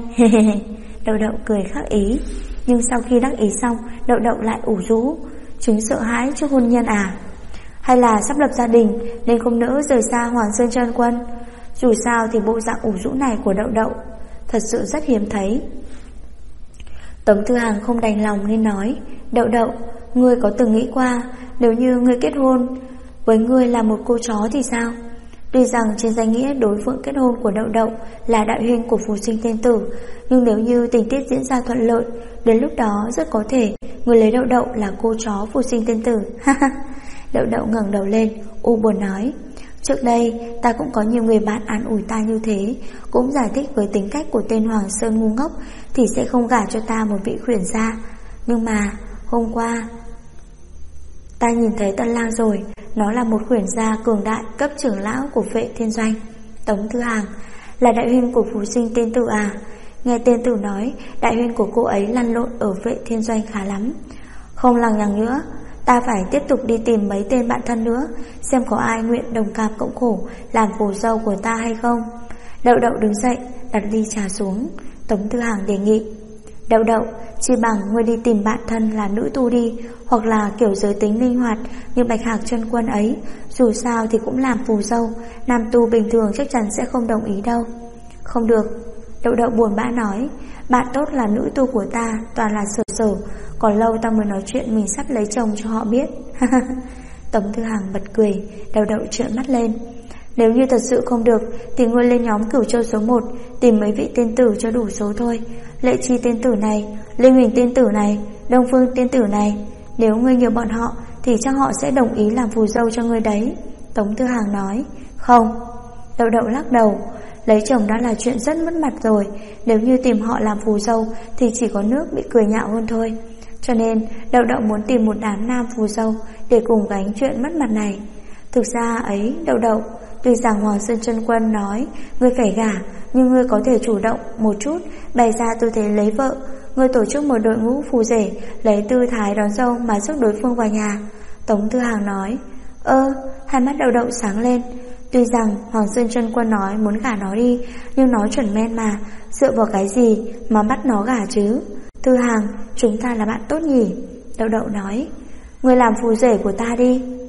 Đậu Đậu cười khắc ý. Nhưng sau khi đắc ý xong, Đậu Đậu lại ủ rũ. Chứng sợ hãi trước hôn nhân à? Hay là sắp lập gia đình nên không nỡ rời xa Hoàng Sơn chân quân? Dù sao thì bộ dạng ủ rũ này của Đậu Đậu thật sự rất hiếm thấy. Tống Thư Hàng không đành lòng nên nói, Đậu Đậu, ngươi có từng nghĩ qua nếu như ngươi kết hôn với ngươi là một cô chó thì sao? Tuy rằng trên danh nghĩa đối phương kết hôn của Đậu Đậu là đại huynh của phù sinh tiên tử, nhưng nếu như tình tiết diễn ra thuận lợi, đến lúc đó rất có thể người lấy Đậu Đậu là cô chó phù sinh tiên tử. Đậu Đậu ngẩng đầu lên, u buồn nói, trước đây ta cũng có nhiều người bạn an ủi ta như thế, cũng giải thích với tính cách của tên Hoàng Sơn ngu ngốc thì sẽ không gả cho ta một vị khuyển gia. Nhưng mà hôm qua ta nhìn thấy Tân Lang rồi, nó là một khuyển gia cường đại cấp trưởng lão của Vệ Thiên Doanh. Tống Thư Hàng, là đại huynh của phù sinh tiên tử à? Nghe tiên tử nói đại huynh của cô ấy lăn lộn ở Vệ Thiên Doanh khá lắm. Không lằng nhằng nữa, ta phải tiếp tục đi tìm mấy tên bạn thân nữa, xem có ai nguyện đồng cam cộng khổ làm phù dâu của ta hay không. Đậu Đậu đứng dậy, đặt ly trà xuống. Tống Thư Hàng đề nghị, Đậu Đậu, chỉ bằng ngươi đi tìm bạn thân là nữ tu đi, hoặc là kiểu giới tính linh hoạt như Bạch Hạc chân quân ấy, dù sao thì cũng làm phù dâu, nam tu bình thường chắc chắn sẽ không đồng ý đâu. Không được. Đậu Đậu buồn bã nói, bạn tốt là nữ tu của ta toàn là sở sở, còn lâu ta mới nói chuyện mình sắp lấy chồng cho họ biết. Tống Thư Hàng bật cười. Đậu Đậu trợn mắt lên. Nếu như thật sự không được thì ngươi lên nhóm Cửu Châu số 1 tìm mấy vị tiên tử cho đủ số thôi. Lệ Chi tiên tử này, Linh Huỳnh tiên tử này, Đông Phương tiên tử này, nếu ngươi nhờ bọn họ thì chắc họ sẽ đồng ý làm phù dâu cho ngươi đấy. Tống Thư Hàng nói. Không. Đậu Đậu lắc đầu. Lấy chồng đã là chuyện rất mất mặt rồi, nếu như tìm họ làm phù dâu thì chỉ có nước bị cười nhạo hơn thôi. Cho nên Đậu Đậu muốn tìm một đám nam phù dâu để cùng gánh chuyện mất mặt này. Thực ra ấy Đậu Đậu, tuy rằng Hoàng Sơn chân quân nói ngươi phải gả, nhưng ngươi có thể chủ động một chút, bày ra tư thế lấy vợ. Ngươi tổ chức một đội ngũ phù rể, lấy tư thái đón dâu mà rước đối phương vào nhà. Tống Thư Hàng nói. Hai mắt Đậu Đậu sáng lên. Tuy rằng Hoàng Sơn chân quân nói muốn gả nó đi, nhưng nó chuẩn men mà, dựa vào cái gì mà bắt nó gả chứ? Thư Hàng, chúng ta là bạn tốt nhỉ? Đậu Đậu nói. Ngươi làm phù rể của ta đi.